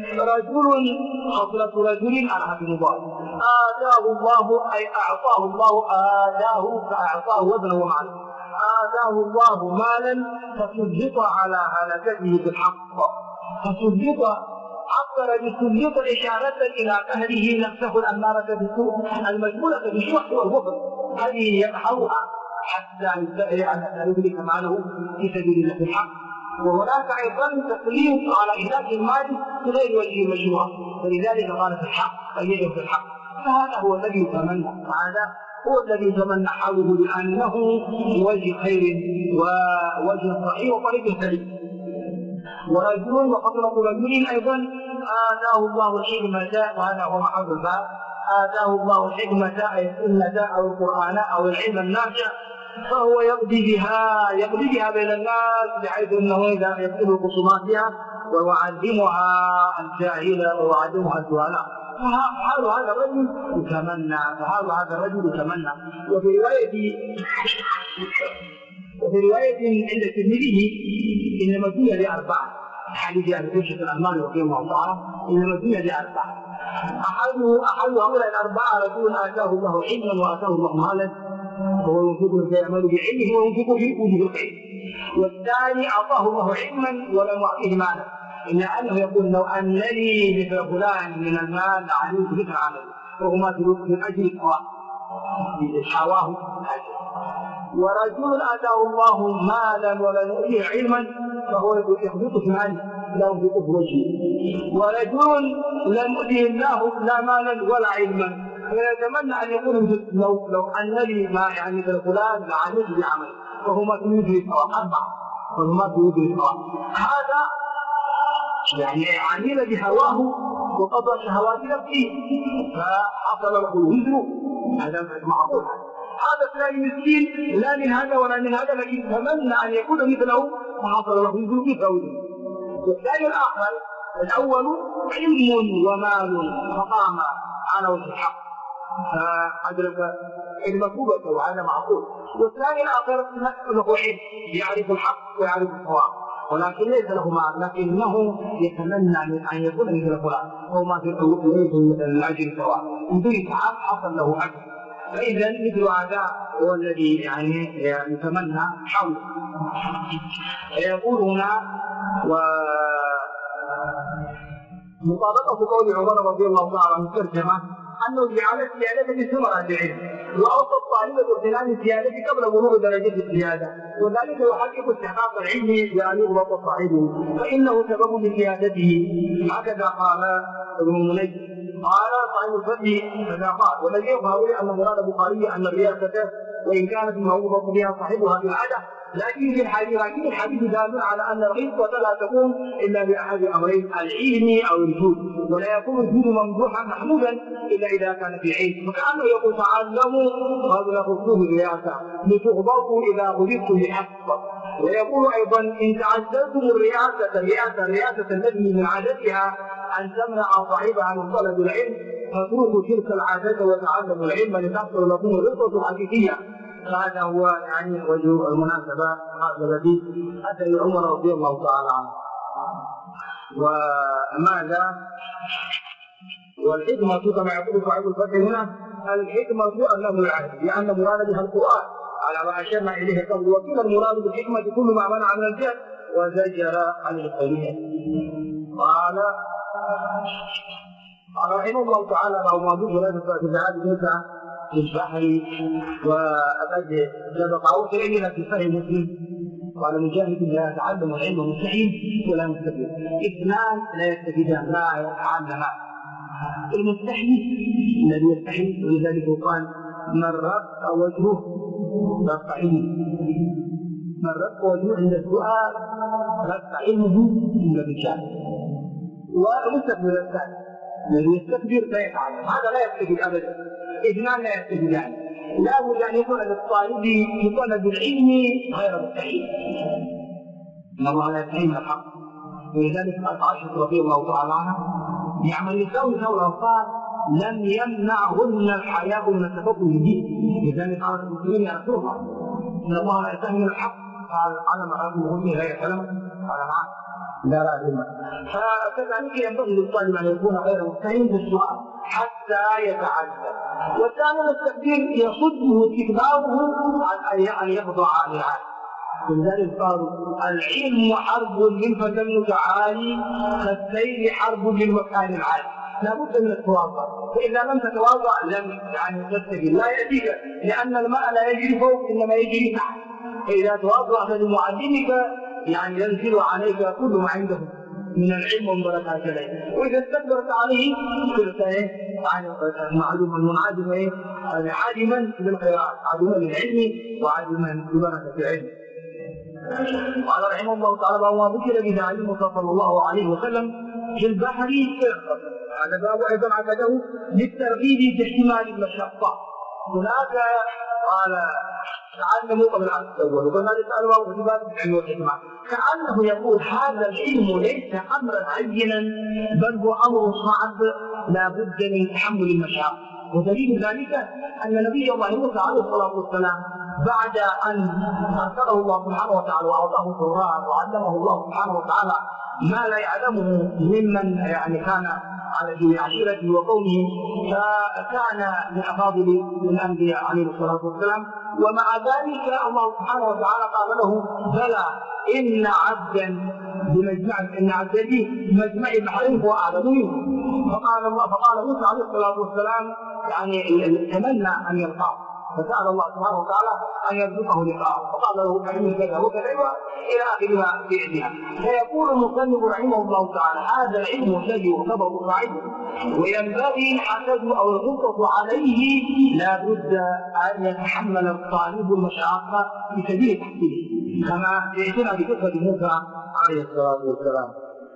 خصلة رجل على هذه المضاد آتاه الله أي أعطاه الله، آتاه فأعطاه وزنه ومعنى، آتاه الله مالا فسلط على هلكته بالحق، فسلط عبر بالسلط إشارة إلى أهله نفسه الأمارة بالسوء المشغولة بالشح والبخل، هذه يقهرها حتى يدعي على أن يدرك ماله في سبيل الله بالحق. وهناك أيضا تسليط على إهلاك المال بغير وجه مشروع، فلذلك قال في الحق فليدعو في الحق. فهذا هو الذي يتمنى، هذا هو الذي يتمنى حوله لأنه بوجه خير ووجه صحيح وطريق سليم. ورجل وفضل رجل أيضا آتاه الله الحكمة، وهذا هو محل الباب، آتاه الله الحكمة أي السنة أو القرآن أو العلم النافع، فهو يقضي بها بين الناس، بحيث أنه إذا يكتب خصوماتها ويعلمها الجاهل ويعلمها الجهلاء. فحال هذا الرجل يتمنى. وفي رواية عند الترمذي إنما الدنيا لأربعة، حديث أبي بكر الأنماري رضي الله تعالى، إنما الدنيا لأربعة. أحد هؤلاء الأربعة رجل آتاه الله علما وآتاه الله مالا، وهو ينفق فيعمل بعلمه وينفق في وجه الخير. والثاني أعطاه الله علما ولم يعطيه مالا، إلا أنه يقول لو أن لي مثل فلان من المال لعلمت مثل عمله، وهما من أجل الثواب حواه أجر. ورجل آتاه الله مالا ولم يؤتيه علما فهو يخبط في ماله لا ينفق في وجهه. ورجل لم يؤتيه الله لا مالا ولا علما، فيتمنى أن يكون لو أن لي ما يعني مثل فلان لعملت بعمله، وهما في وجه الثواب أربعة، وهما في وجه الثواب. هذا يعني عمل بهواه وقضى شهوات نفسه فحصل له الوزر، هذا معقول. هذا الثاني مسكين لا من هذا ولا من هذا، لكن تمنى ان يكون مثله فحصل له الوزر بفوزه. والثاني الاخر الاول علم ومال فقام على وجه الحق فادرك المطلوبه وهذا معقول. والثاني الاخر له علم يعرف الحق ويعرف الصواب، ولكن ليس له مال، لكنه يتمنى ان يكون مثل فلان، وهو ما في الاجر سواء بدون تعب حصل له اجر. فاذا مثل هذا هو الذي يعني يتمنى حوله. يقول هنا مطابقه قول عمر رضي الله تعالى عنه ترجمه انه جعل الزياده بثمره العلم، واوصى الطالب باغتنام الزياده قبل بلوغ درجه الزياده، وذلك يحقق استحقاق العلم بان يغلط صاحبه فانه سبب لزيادته. هكذا قال ابن منجم. قال صاحب الفتح كذا قال. والذي يظهر لي ان مراد البخاري ان الرياسه وان كانت موضوعه بها صاحبها بالعاده، لكن الحديث دال على ان الرزق لا تكون الا باحد امرين، العلم او الجود، ولا يكون الجود ممدوحا محمودا الا اذا كان في علم. فكانه يقول تعلموا قبل خصوص الرياسه لتغضبوا اذا غضبتم بحق. ويقول ايضا ان تعزلتم الرياسه التي من عادتها ان تمنع صاحبها من طلب العلم، فاتركوا تلك العاده وتعلموا العلم لتحصل لكم الرزقه الحقيقيه. هذا هو يعني وجه المناسبه الذي اتى عمر رضي الله تعالى عنه. وماذا؟ والحكمه كما يقول صاحب الفتح هنا، الحكمه انه العهد، لان مراد بها القران على ما اشرنا اليه قبل. وكل المراد بالحكمه كل ما منع من الجهل وزجر عن الحريه. قال رحمه الله تعالى له موجود ولاده في موسى في البحر وقد سبق الينا في صحيح مسلم. قال مجاهد لا يتعلم العلم مستحيل ولا مستفيد، اثنان لا يستفيدان لا يتعلمان. المستحيل الذي يستحيل، ولذلك قال من رق وجهه رق علمه، من رق وجهه عند السؤال رق علمه عند الرجال. والمستكبر الثاني الذي يستكبر لا يتعلم، هذا لا يستفيد ابدا. اثنان لا يستفيدان، لا بد ان يكون للطالب في طلب العلم غير مستحيل، انه لا يستحيل الحق. ولذلك قالت عائشه رضي الله تعالى عنها نعم النساء نساء الانصار لم يمنعهن الحياء من التفقه به، لذلك قالت المسلمين يعرفوها ان الله لا يستحي الحق. قال علم ربه لا يعلم، قال نعم لا علم. فكذلك ينبغي للطالب ان يكون غير مستحيل بالسؤال حتى يتعلم. والثاني التكبير يصده استكباره عن ان يخضع للعالم. ولذلك قالوا العلم حرب للفتى المتعالي كالسيل حرب للمكان العالي. لابد من التواضع، فاذا لم تتواضع لم تستجب، لا ياتيك، لان الماء لا يجري فوق انما يجري تحت. فاذا تواضعت لمعلمك يعني ينزل عليك كل ما عنده من العلم والبركات عليه، واذا استكبرت عليه صرت يعني معلوما منعدما عالما بالقراءه، عالما للعلم وعالما ببركه العلم. قال رحمه الله تعالى: وما ذكر بذا المصطفى صلى الله عليه وسلم في البحر كالقدر. هذا باب ايضا عقده للترغيب في احتمال المشقه. هناك قال تعلموا قبل ان تتزوجوا، وكما يسالوا وجبات العلم والحكمه، كانه يقول هذا العلم ليس امرا عينا بل هو امر صعب لا بد من تحمل المشاق. ودليل ذلك ان نبي الله موسى عليه الصلاه والسلام بعد ان ارسله الله سبحانه وتعالى واعطاه التوراه وعلمه الله سبحانه وتعالى ما لا يعلمه ممن يعني كان في عشيرته وقومه، فكان من افاضل الانبياء عليه الصلاه والسلام، ومع ذلك الله سبحانه وتعالى قال له: بلى ان عبدا ان عبدا لي مجمع البحرين هو اعلم منه. فقال موسى عليه الصلاه والسلام يعني تمنى ان يلقاه، فسأل الله سبحانه وتعالى أن يرزقه لقاءه، فقال له: علم كذا وكذا إلى آخرها بإذنها. فيقول المصنف رحمه الله تعالى: هذا العلم الذي يعتبر صعب وينبغي الحسد أو الغلطة عليه لا بد أن يتحمل الطالب المشاقة في سبيل تحصيله، كما يأتينا بقصة موسى عليه الصلاة والسلام.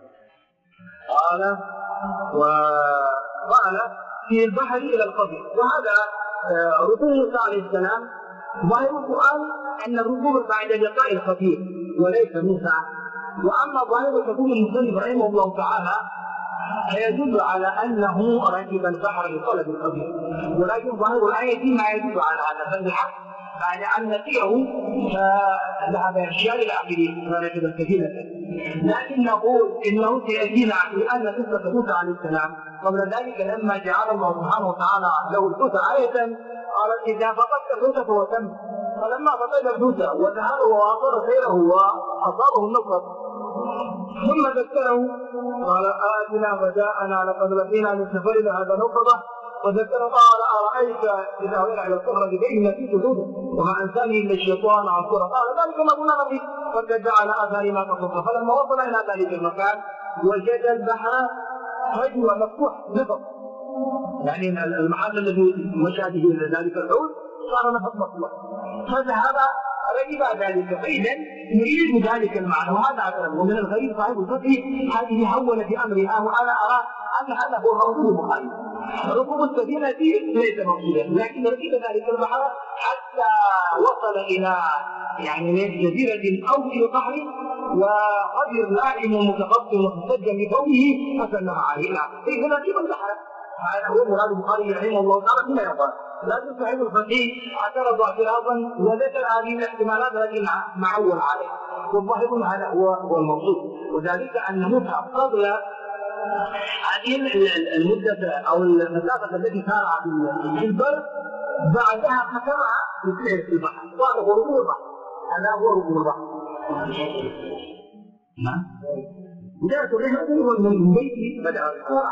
قال في البحر إلى القبر. وهذا ركوب موسى عليه السلام ظاهر القرآن أن الركوب بعد لقاء الخطير وليس موسى، وأما ظاهر ركوب المصنف رحمه الله تعالى فيدل على أنه ركب البحر لطلب الخطير، ولكن ظاهر الآية ما يدل على هذا، بل بالعكس بعد أن نسيه فذهب يمشي إلى آخره فركب السفينة. لكن نقول إنه سيأتينا لأن قصة موسى عليه السلام قبل ذلك لما جعل الله سبحانه وتعالى له الحوت آية قال: إذا فقدت الحوت فهو تم. فلما فقد الحوت وذهب وأعطر سيره وأصابه النصر ثم ذكره قال: آتنا غداءنا لقد لقينا من سفرنا هذا نصبه. وذكر قال: أرأيت إذا أوينا إلى الصخرة بين نسيت هدى وما أنساني إلا الشيطان عن صورة. قال: ذلك ما كنا نبغي. فاتبع على آثار ما تصدق. فلما وصل إلى ذلك المكان وجد البحر رجوة مفتوح نفق، يعني المحل الذي مشى به إلى ذلك الحوت صار نفق مفتوح، فذهب ركب ذلك. فإذا يريد ذلك المعنى، وهذا أكرم. ومن الغريب صاحب الفتح هذه هون في أمرها، وأنا أرى أن هذا هو موضوع البخاري. ركوب السفينة ليس مقصودا، لكن ركب ذلك البحر حتى وصل إلى يعني جزيرة أو في البحر، وقدر نائم متقدم ومسجل بقوله فسلم عليه. إذا ركب البحر هذا هو مراد البخاري رحمه الله تعالى فيما يقال. لكن صاحب الفتح اعترض اعتراضا وذكر هذه الاحتمالات التي معول عليه، والظاهر هذا هو المقصود، وذلك ان موسى قبل هذه المدة أو المسافة التي سارها في البر بعدها ختمها بسير في البحر، وهذا هو ركوب البحر. هذا هو ركوب البحر. نعم. بدأت الرحلة من بيتي بدأ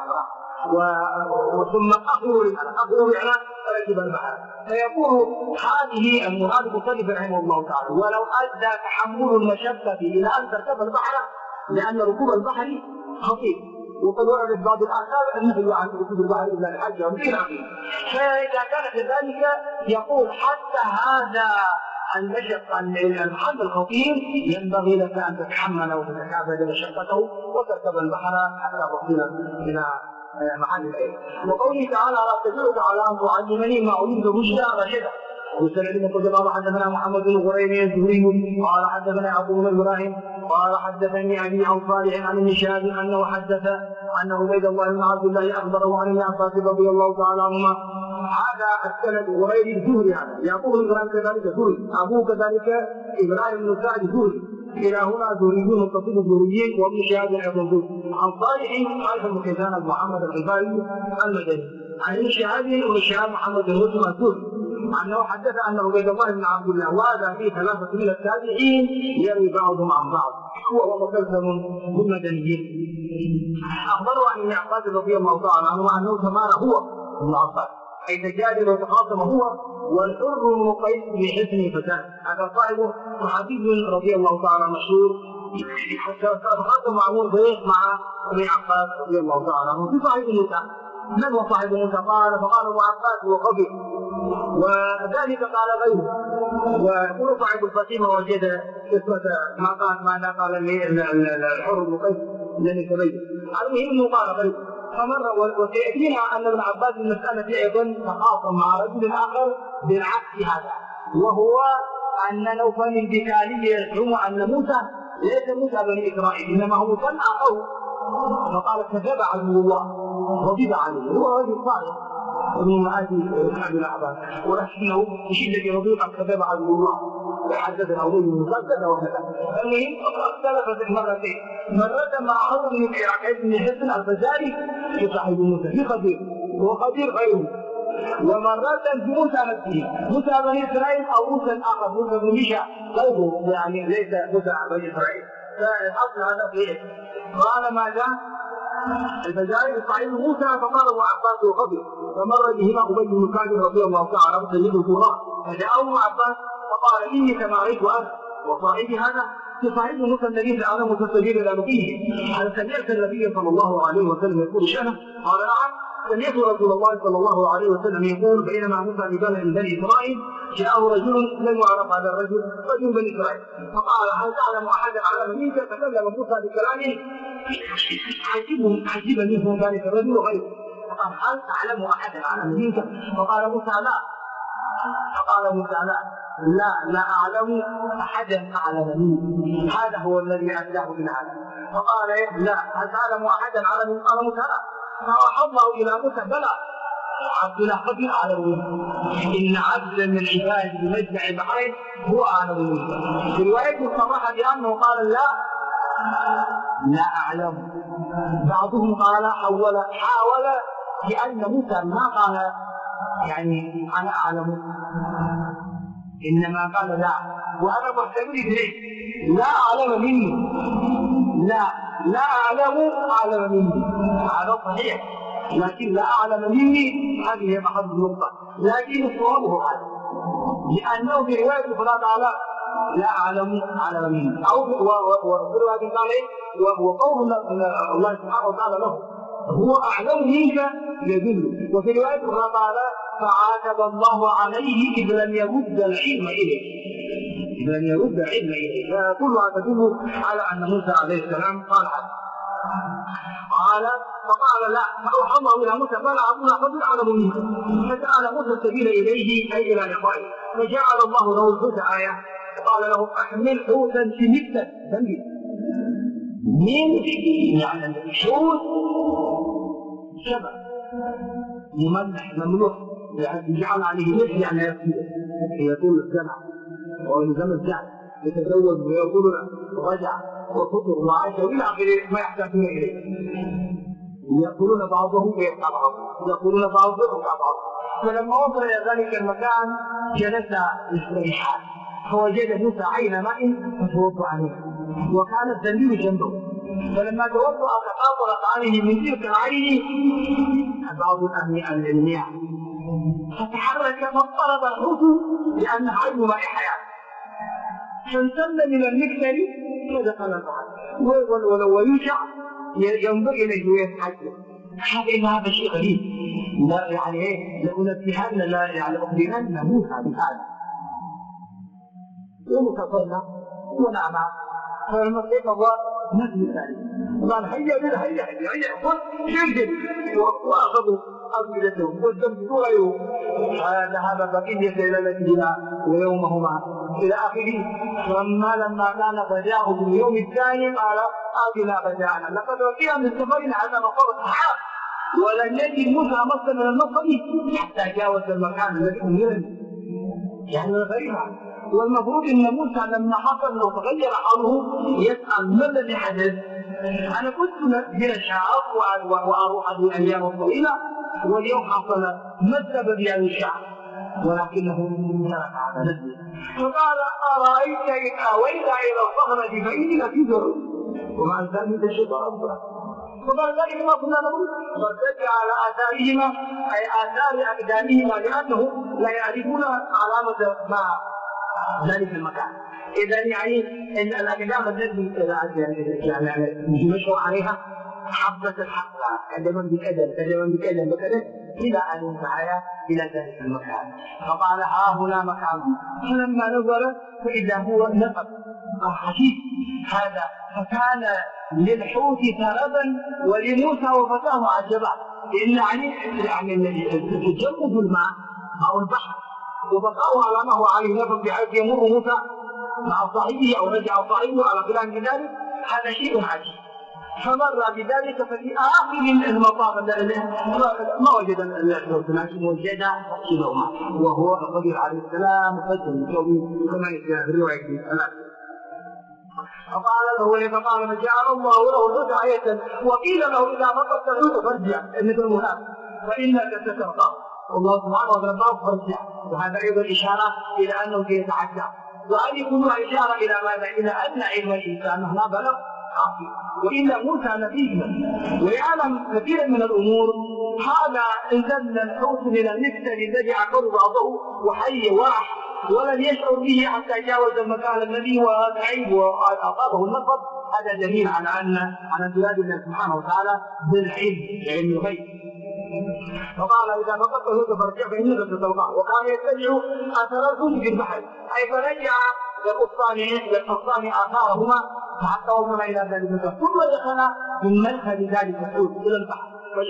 وثم أخذوا رحلة فركب البحر. فيقول هذه المراد المصنف رحمه الله تعالى: ولو أدى تحمل المشقة إلى أن تركب البحر لأن ركوب البحر خطير، وقد وردت بعض الآثار النهي عن ركوب البحر إلا الحج ومثل آخره. فإذا كان كذلك يقول حتى هذا المحل الخطير ينبغي لك أن تتحمل وتتكابد مشقته وتركب البحر حتى تصل إلى محل العلم. وقوله تعالى: لا تدلك على أن تعلمني ما أريد رشدا. وسلم قال: حدثنا محمد بن غريب الزهري قال حدثنا يعقوب بن ابراهيم قال حدثني ابي عن صالح عن ابن شهاب انه حدث ان عبيد الله بن عبد الله اخبره عن ابن عباس رضي الله تعالى عنهما. هذا السند غريب الزهري، هذا يعقوب بن ابراهيم كذلك زهري، ابوه كذلك ابراهيم بن سعد زهري، الى هنا زهريون متصل الزهريين، وابن شهاب ايضا زهري. عن صالح بن كيسان محمد الغفاري المدني، عن ابن شهاب محمد بن مسلم الزهري أنه حدث أن عبيد الله بن عبد الله وهذا فيه ثلاثة من التابعين يروي بعضهم عن بعض، وهو مسلسل بالمدنيين. أخبروا عن ابن عباس رضي الله تعالى عنه أنه تمار هو ابن عباس، أي تجادل وتخاصم هو والحر بن قيس بحسن فتاة. هذا صاحبه صحابي رضي الله تعالى مشهور فقد معمول ضيف مع ابن عباس رضي الله تعالى عنه في صاحب موسى. من هو صاحب موسى؟ فقال ابو عباس هو خبير، وذلك قال غيره. ويقول صاحب الفتيمه وجد قسمه ما قال الحر بن قيس الذي تبين. المهم قال غيره. فمر وسياتينا ان ابن عباس المساله ايضا تخاصم مع رجل اخر بالعكس هذا، وهو ان نوفل البكالي يزعم ان موسى ليس موسى بني اسرائيل انما هو موسى اخوه، فقال كذب عدو الله وكذب عليه. هو رجل صالح ابن مآتي سعد بن عباس، ولكنه بشده رضيق كذب عدو الله وحدثنا ابي مسدد وكذا. المهم اختلفت المرتين، مره مع عمرو بن عبيد بن حسن الفزاري في صاحب موسى في خبير وخبير غيره، ومرة في موسى نفسه موسى بني اسرائيل او موسى اخر موسى بن ميشا غيره، يعني ليس موسى بني اسرائيل. فالاصل هذا في قال ماذا؟ الفزاري صاحب موسى فقال ابو عباس وخبر، فمر بهما ابي بن كعب رضي الله تعالى عنه سيد القراء، فجاءه ابو عباس فقال اني تماريت انا وصاحبي هذا في صحيح موسى الذي انا متسجل الى نبيه. هل سمعت النبي صلى الله عليه وسلم يقول شأنه؟ قال نعم، سمعت رسول الله صلى الله عليه وسلم يقول بينما موسى ببلد بني اسرائيل جاءه رجل لم يعرف هذا الرجل رجل بني اسرائيل، فقال هل تعلم احدا على منك؟ فكلم موسى بكلام عجيبا منه ذلك الرجل غيره، فقال هل تعلم احدا على منك؟ فقال موسى لا. فقال موسى لا اعلم احدا اعلم مني، هذا هو الذي اداه من هذا. فقال لا هل تعلم احدا على مني؟ قال موسى لا. فأوحى الله إلى موسى بلى عبدنا قد أعلم منه، إن عبدا من عباد بمجمع البحرين هو أعلم منه. في رواية صرح بأنه قال لا أعلم. بعضهم قال حاول لأن موسى ما قال يعني أنا أعلم، إنما قال لا، وأنا محتمل إليه لا أعلم منه، لا أعلم مني، هذا صحيح، لكن لا أعلم مني هذه هي محل النقطة، لكن الصواب هو هذا، لأنه في رواية الله تعالى لا أعلم مني، أو وفي رواية قال وقول الله سبحانه وتعالى له هو أعلم منك يدل، وفي رواية الله تعالى فعاتب الله عليه إذ لم يرد العلم إليه، فكلها تدل على أن موسى عليه السلام قال هذا. فقال لا، فأوحى الله إلى موسى قال عبدنا قد أعلم منك، فسأل موسى السبيل إليه أي إلى لقائه، فجعل الله له الحوت آية، قال له احمل حوتا في مكتب من يعني الحوت شبه مملح مملوح، يعني يجعل عليه مثل يعني يطول الجمع ويلزم الجعل يتزوج ويقول رجع وفطر وعاش الى اخره ما يحتاجون اليه. يقولون بعضهم ويبقى بعضهم، يقولون بعضهم ويبقى بعضهم. فلما وصل الى ذلك المكان جلس يستريحان، فوجد موسى عين ماء فتوضا منه، وكان الزميل جنبه، فلما توضا تقاطرت عليه من تلك العين بعض المياه، فتحرك فاضطرب الحوت لان عين ماء حياه، فانسل من المكتب ودخل البحر، ويوشع ينظر اليه ويتحدث. هذا شيء غريب، لا يعني ايه، لأنبهن لا يعني أخبرن موسى بهذا، ومتصلنا ونعم. فلما استيقظ نزل ذلك قال هيا خذ شرجل، واخذوا أفئدتهم والدم غيره، ذهب بقية ليلتهما ويومهما إلى آخره. لما كان فجاءه في اليوم الثاني قال آتنا فجاءنا، لقد رقينا من سفرنا على مقر الصحاب ولم يجد موسى مصر من المصر حتى جاوز المكان الذي أمرنا، يعني غريبا. والمفروض ان موسى لما حصل لو تغير حاله يسأل ما الذي حدث؟ انا كنت من الشعب واروح هذه الايام الطويله واليوم حصل ما السبب يا الشعب؟ ولكنه ترك هذا نفسه فقال ارايت ان اويت الى الصخره فاني لفي ذر ومع ذلك تشد ربنا. وبعد ذلك ما كنا نقول فارتجع على اثارهما اي اثار اقدامهما لانه لا يعرفون علامه ما
ذلك المكان. إذا يعني الأقدام التي يعني مشوا عليها حبة الحبة قدما بقدم إلى أن انتهى إلى ذلك المكان. فقال ها هنا مكان. فلما نظر فإذا هو نفق حديث هذا، فكان للحوت ثربا ولموسى وفتاه عجبا، لأن يعني تجمد الماء أو البحر وبقاؤه على ما هو عليه نفق بحيث يمر موسى مع صاحبه أو رجع صاحبه على خلاف ذلك، هذا شيء عجيب. فمر بذلك ففي آخر المطاف ما وجد الحوت، لكن وجد كلاهما وهو الخضر عليه السلام فجر كما يجري في رواية الثلاث. فقال فجعل الله له دعاية وقيل له إذا بطلت الحوت فارجع مثل المنافق فإنك ستلقاه والله سبحانه وتعالى فرجع. وهذا أيضا إشارة إلى أنه سيتعدى، وأن يكون إشارة إلى ماذا؟ إلى أن علم الإنسان هنا بلغ خاطئ، وإن موسى نبينا ويعلم كثيرا من الأمور. هذا انزل الحوت من المفتر الذي عقل بعضه وحي واحد ولم يشعر به حتى جاوز المكان الذي هو بعيد وأصابه النفط. هذا دليل على امتداد الله سبحانه وتعالى بالعلم، علم الغيب. فقال إذا فقدت الحوت فارجع فإنك ستلقاه. وكان يتبع أثر الحوت في البحر، أي فرجع يقصان آثارهما حتى وصل إلى ذلك المكان، ثم دخل من مدخل ذلك الحوت إلى البحر.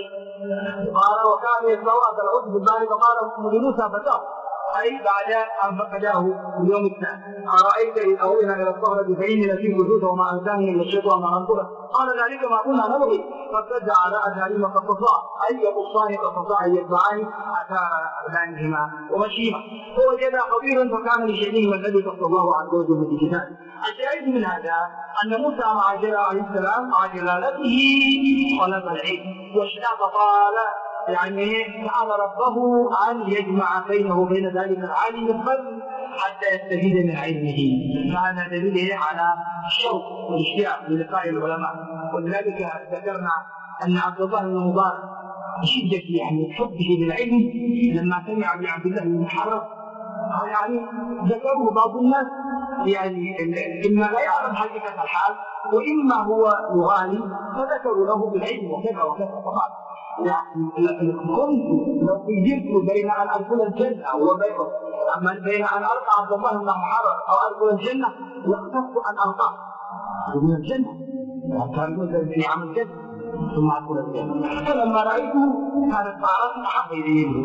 قال وكان يتبع أثر الحوت في البحر فقال لموسى فتاه، أي بعد أن فقداه اليوم الثاني، أرأيت إذ أوينا إلى الصخرة فإني نسيت وجوده وما أنساني إلا الشيطان ما أنقله. قال ذلك ما كنا نبغي فارتد على أثارهما قصصا، أي يقصان قصصا أي يتبعان آثار أقدامهما ومشيهما. فوجد خبيرا فكان لشيئهما الذي قص الله عز وجل في كتابه. الشاهد من هذا أن موسى مع جلال عليه السلام مع جلالته طلب العلم واشتاق قال يعني سأل ربه أن يجمع بينه وبين ذلك العالم الفضل حتى يستفيد من علمه. فهذا دليل على الشوق والاشتياق للقاء العلماء. ولذلك ذكرنا أن عبد الله بن مبارك بشدة يعني حبه للعلم لما سمع بعبد الله بن محرم يعني ذكره بعض الناس يعني إما لا يعلم حقيقة الحال وإما هو يغالي، فذكروا له بالعلم وكذا وكذا. فقال يعني كنت لو قدرت بين أن أدخل الجنة بين أن ألقى عبد الله بن محرم أو أدخل الجنة لاخترت أن ألقاه من الجنة، كان مثل في عمل الجنة ثم أدخل الجنة. فلما رأيته كانت طارت أحب إليه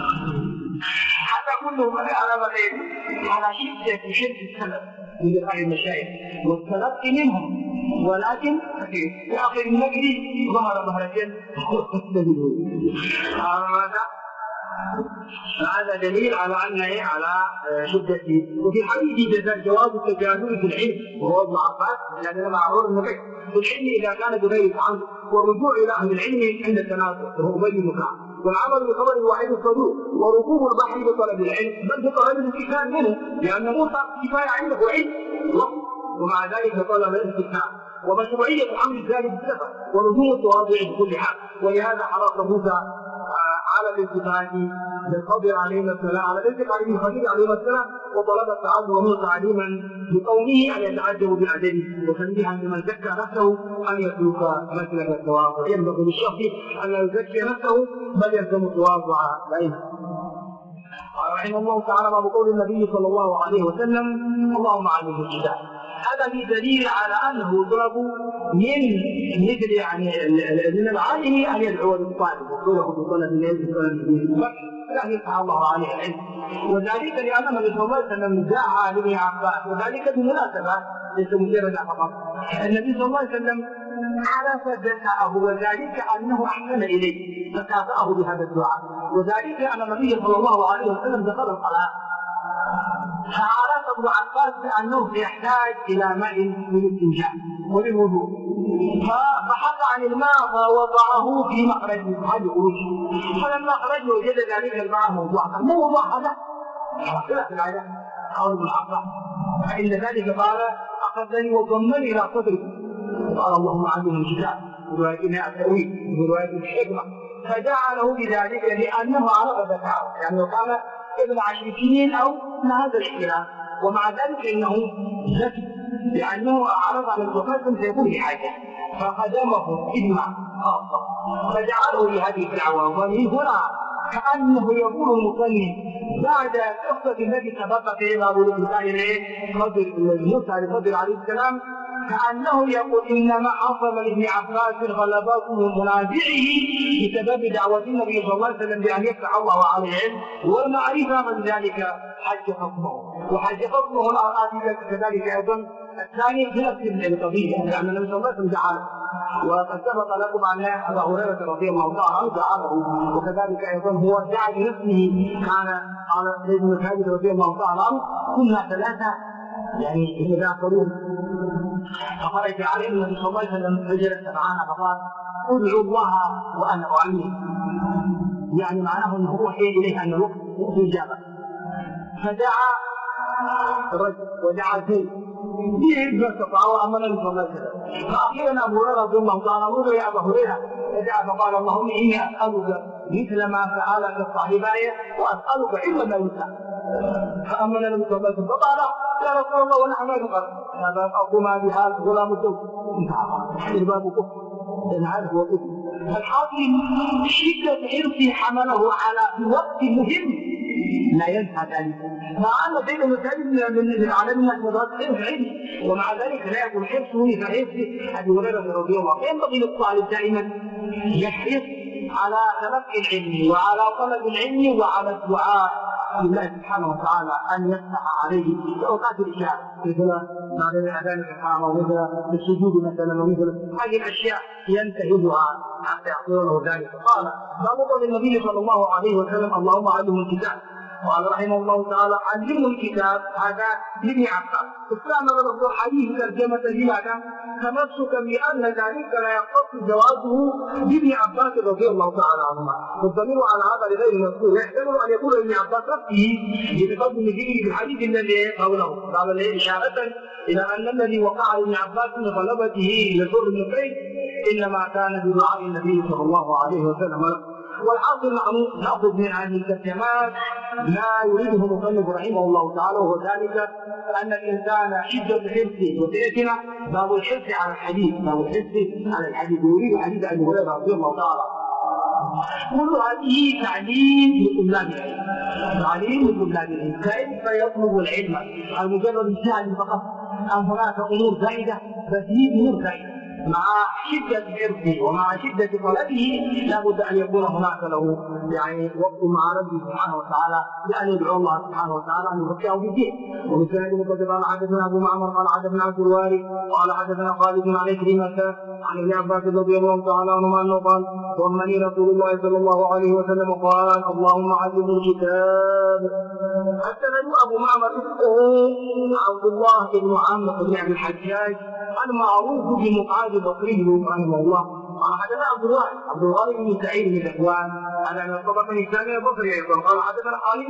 حتى كله من أعلم غيره على شدة السلف للقاء المشايخ والتلقي منهم، ولكن في آخر النقد ظهر مهرجان هذا دليل على أن على شدة. وفي حديث جواز التجاهل في العلم وهو ابن عباس يعني معروف النبي في العلم إذا كان بغير تعمد والرجوع إلى أهل العلم عند التنازع وهو أبي بن كعب، والعمل بخبر الوحيد الصدوق وركوب البحر بطلب العلم بل بطلب الاستكثار منه، لأن موسى كفاية عنده علم ومع ذلك طلب الاستكثار ومشروعية عمل ذلك السفر ولزوم التواضع بكل حال. ولهذا حرص موسى على الالتفات بالخضر عليه السلام على الالتفات بالخضر عليه السلام وطلب التعلم منه تعليما لقومه ان يتعجبوا بأدبه وتنبيها لمن زكى نفسه ان يسلك مسلك التواضع. ينبغي للشخص ان لا يزكي نفسه بل يلزم التواضع دائما. رحمه الله تعالى بقول النبي صلى الله عليه وسلم اللهم علمه الكتاب. هذا في دليل على انه يطلب من مثل يعني من العالم ان يدعو للطالب ويقول بطلب العلم لا يسعى الله عليه العلم. وذلك لان النبي صلى الله عليه وسلم دعا لابن عباس وذلك بمناسبه ليس مجرد فقط. النبي صلى الله عليه وسلم عرف ذكاءه وذلك انه احسن اليه فكافاه بهذا الدعاء، وذلك ان النبي صلى الله عليه وسلم دخل الصلاه فعرف ابن عباس بانه يحتاج الى ماء للاستنجاء وللوضوء فحط عن الماء ووضعه في مخرجه بعد خروجه، فلما خرج وجد ذلك الماء موضوعا مو موضوع هذا خلاف العاده قول ابن عباس، فان ذلك قال اخذني وضمني الى صدري قال اللهم علمه الكتاب بروايه التاويل بروايه الحكمه فجعله بذلك لانه عرف ذكاءه، يعني لو كان ابن 10 سنين او من هذا الاختلاف ومع ذلك انه ذكي لانه اعرض على الوفاه سيكون بحاجه فخدمه خدمه خاصه فجعله لهذه الدعوه. ومن هنا كانه يقول المصنف بعد القصه التي سبقت الى موسى للخضر عليه السلام كأنه يقول إنما حصل لابن عباس غلبات منازعه بسبب دعوة النبي صلى الله عليه وسلم بأن يفتح الله عليه العلم والمعرفة. من ذلك حج فضله وحج فضله الآتي كذلك أيضا الثاني في نفس القضية لأن النبي صلى الله عليه وسلم جعله وقد سبق لكم أن أبا هريرة رضي الله عنه جعله وكذلك أيضا هو دعا لنفسه كان على سيدنا ابن ثابت رضي الله عنه كنا ثلاثة يعني يتذاكرون فخرج عليه النبي صلى الله عليه وسلم فجلس معنا فقال ادعوا الله وانا اعلم يعني معناه انه هو حين اليه ان الوقت اجابه فدعا الرجل ودعا الزيد به ما استطاع وامر النبي صلى الله عليه وسلم فاخيرا ابو هريره رضي الله عنه قال يا ابا هريره فدعا فقال اللهم اني اسالك مثل ما سالك الصاحباي واسالك علما لا ينسى فامن النبي صلى الله عليه وسلم فقال يا رسول الله ونحن لا نقر هذا اقوم بهذا غلام الزوج انتهى الباب كفر لان هذا هو الكفر. الحاكم شده حرصه حمله على وقت مهم لا ينسى ذلك مع ان بين المسائل من العالم المحفوظات حرص علم ومع ذلك لا يكون حرصه كحرص ابي هريره رضي الله عنه. ينبغي للطالب دائما يحرص على تلقي العلم وعلى طلب العلم وعلى الدعاء لله سبحانه وتعالى ان يفتح عليه في اوقات الاشاعه مثل ما بين اذان الاقامه ومثل السجود مثلا ومثل هذه الاشياء ينتهزها حتى يحصل له ذلك. قال ضابط النبي صلى الله عليه وسلم اللهم علمه الكتاب وقال رحمه الله تعالى علمه الكتاب هذا لابن عباس استعمل له الحديث ترجمه لماذا؟ تمسكا بان ذلك لا يختص جوازه بابن عباس رضي الله تعالى عنهما والضمير على هذا لغير المذكور يحتمل ان يكون ابن عباس نفسه بتقدم ذكره في الحديث الذي قوله قال اشاره الى ان الذي وقع لابن عباس من غلبته للحر بن قيس انما كان بدعاء النبي صلى الله عليه وسلم. والحاصل نحن ناخذ من هذه الترجمات ما يريده المصنف رحمه الله تعالى وهو ذلك ان الانسان شده حرصه وسياتنا باب الحرص على الحديث باب الحرص على الحديث يريد حديث ابي هريره رضي الله تعالى. كل هذه تعليم لطلاب العلم تعليم لطلاب العلم كيف يطلب العلم على مجرد الجهل فقط ام هناك امور زائده بس هي امور زائده مع شدة حرصه ومع شدة طلبه لابد أن يكون هناك له يعني وقت مع ربه سبحانه وتعالى بأن يدعو الله سبحانه وتعالى أن يفقهه في الدين. ومن ذلك قال حدثنا أبو معمر قال حدثنا عبد الوارث قال حدثنا خالد بن عكرمة عن ابن عباس رضي الله تعالى عنهما أنه قال ضمني رسول الله صلى الله عليه وسلم قال اللهم علمه الكتاب. حدثنا أبو معمر عبد الله بن عمرو بن عبد الحجاج المعروف بمقعد البصري رحمه الله قال حدثنا عبد الوارث بن سعيد بن ذكوان على الطبقه الثانيه البصري ايضا قال حدثنا خالد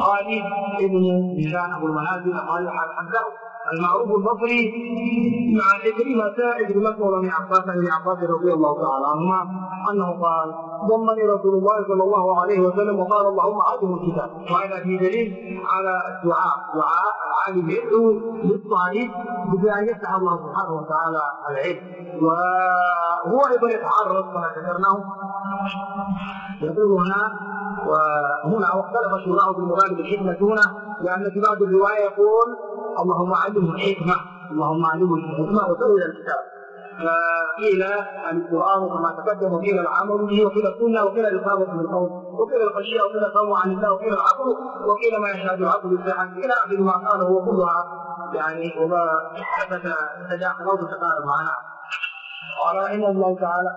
بن هشام ابو المنازل قال حدثنا المعروف البصري مع عكرمة بن مسعود بن عباس رضي الله تعالى عنهما انه قال ضمني رسول الله صلى الله عليه وسلم وقال اللهم علمه الكتاب. وهذا في دليل على دعاء العالم يدعو للطالب بأن يفتح الله سبحانه وتعالى العلم وهو ايضا يتعرض كما ذكرناه يقول هنا واختلف الشراع في المراد بالحكمه هنا لان في بعض الروايه يقول اللهم علمه الحكمه اللهم علمه الحكمه وتولى الكتاب. فقيل القران كما تقدم وقيل العمل به وقيل السنه وقيل الاصابه بالقول وقيل الخشيه وقيل الصوم عن الله وقيل العقل وقيل ما يشهد العقل بالصحه الى اخر ما قاله وكلها يعني وما ثبت تداخل او تتقارب معنا. قال رحمه الله تعالى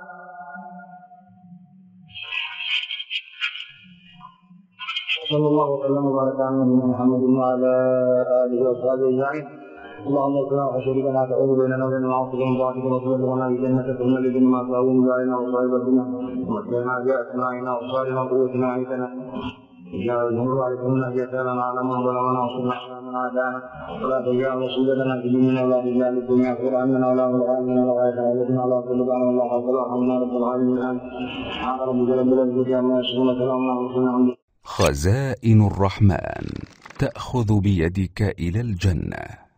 صلى الله وسلم وبارك على نبينا محمد وعلى اله وصحبه اجمعين. اللهم اغفر وشريكنا تعوذ بيننا وبين معاصيك من طاعتك وتبلغنا بجنتك ثم لدن ما تهون بعيننا وصائبتنا ومتعنا باسمائنا وابصارنا وقوتنا عيتنا اجعل الجمهور عليكم نهجتنا على من ظلمنا وصلنا على من عادانا ولا تجعل مصيبتنا في ديننا ولا تجعل الدنيا اكبر همنا ولا مبلغ علمنا ولا غايه حاجتنا ولا تبلغنا ولا حول ولا قوه الا بالله العلي سبحان ربك رب العزه عما يصفون وسلام على المرسلين.
خزائن الرحمن تأخذ بيدك إلى الجنة.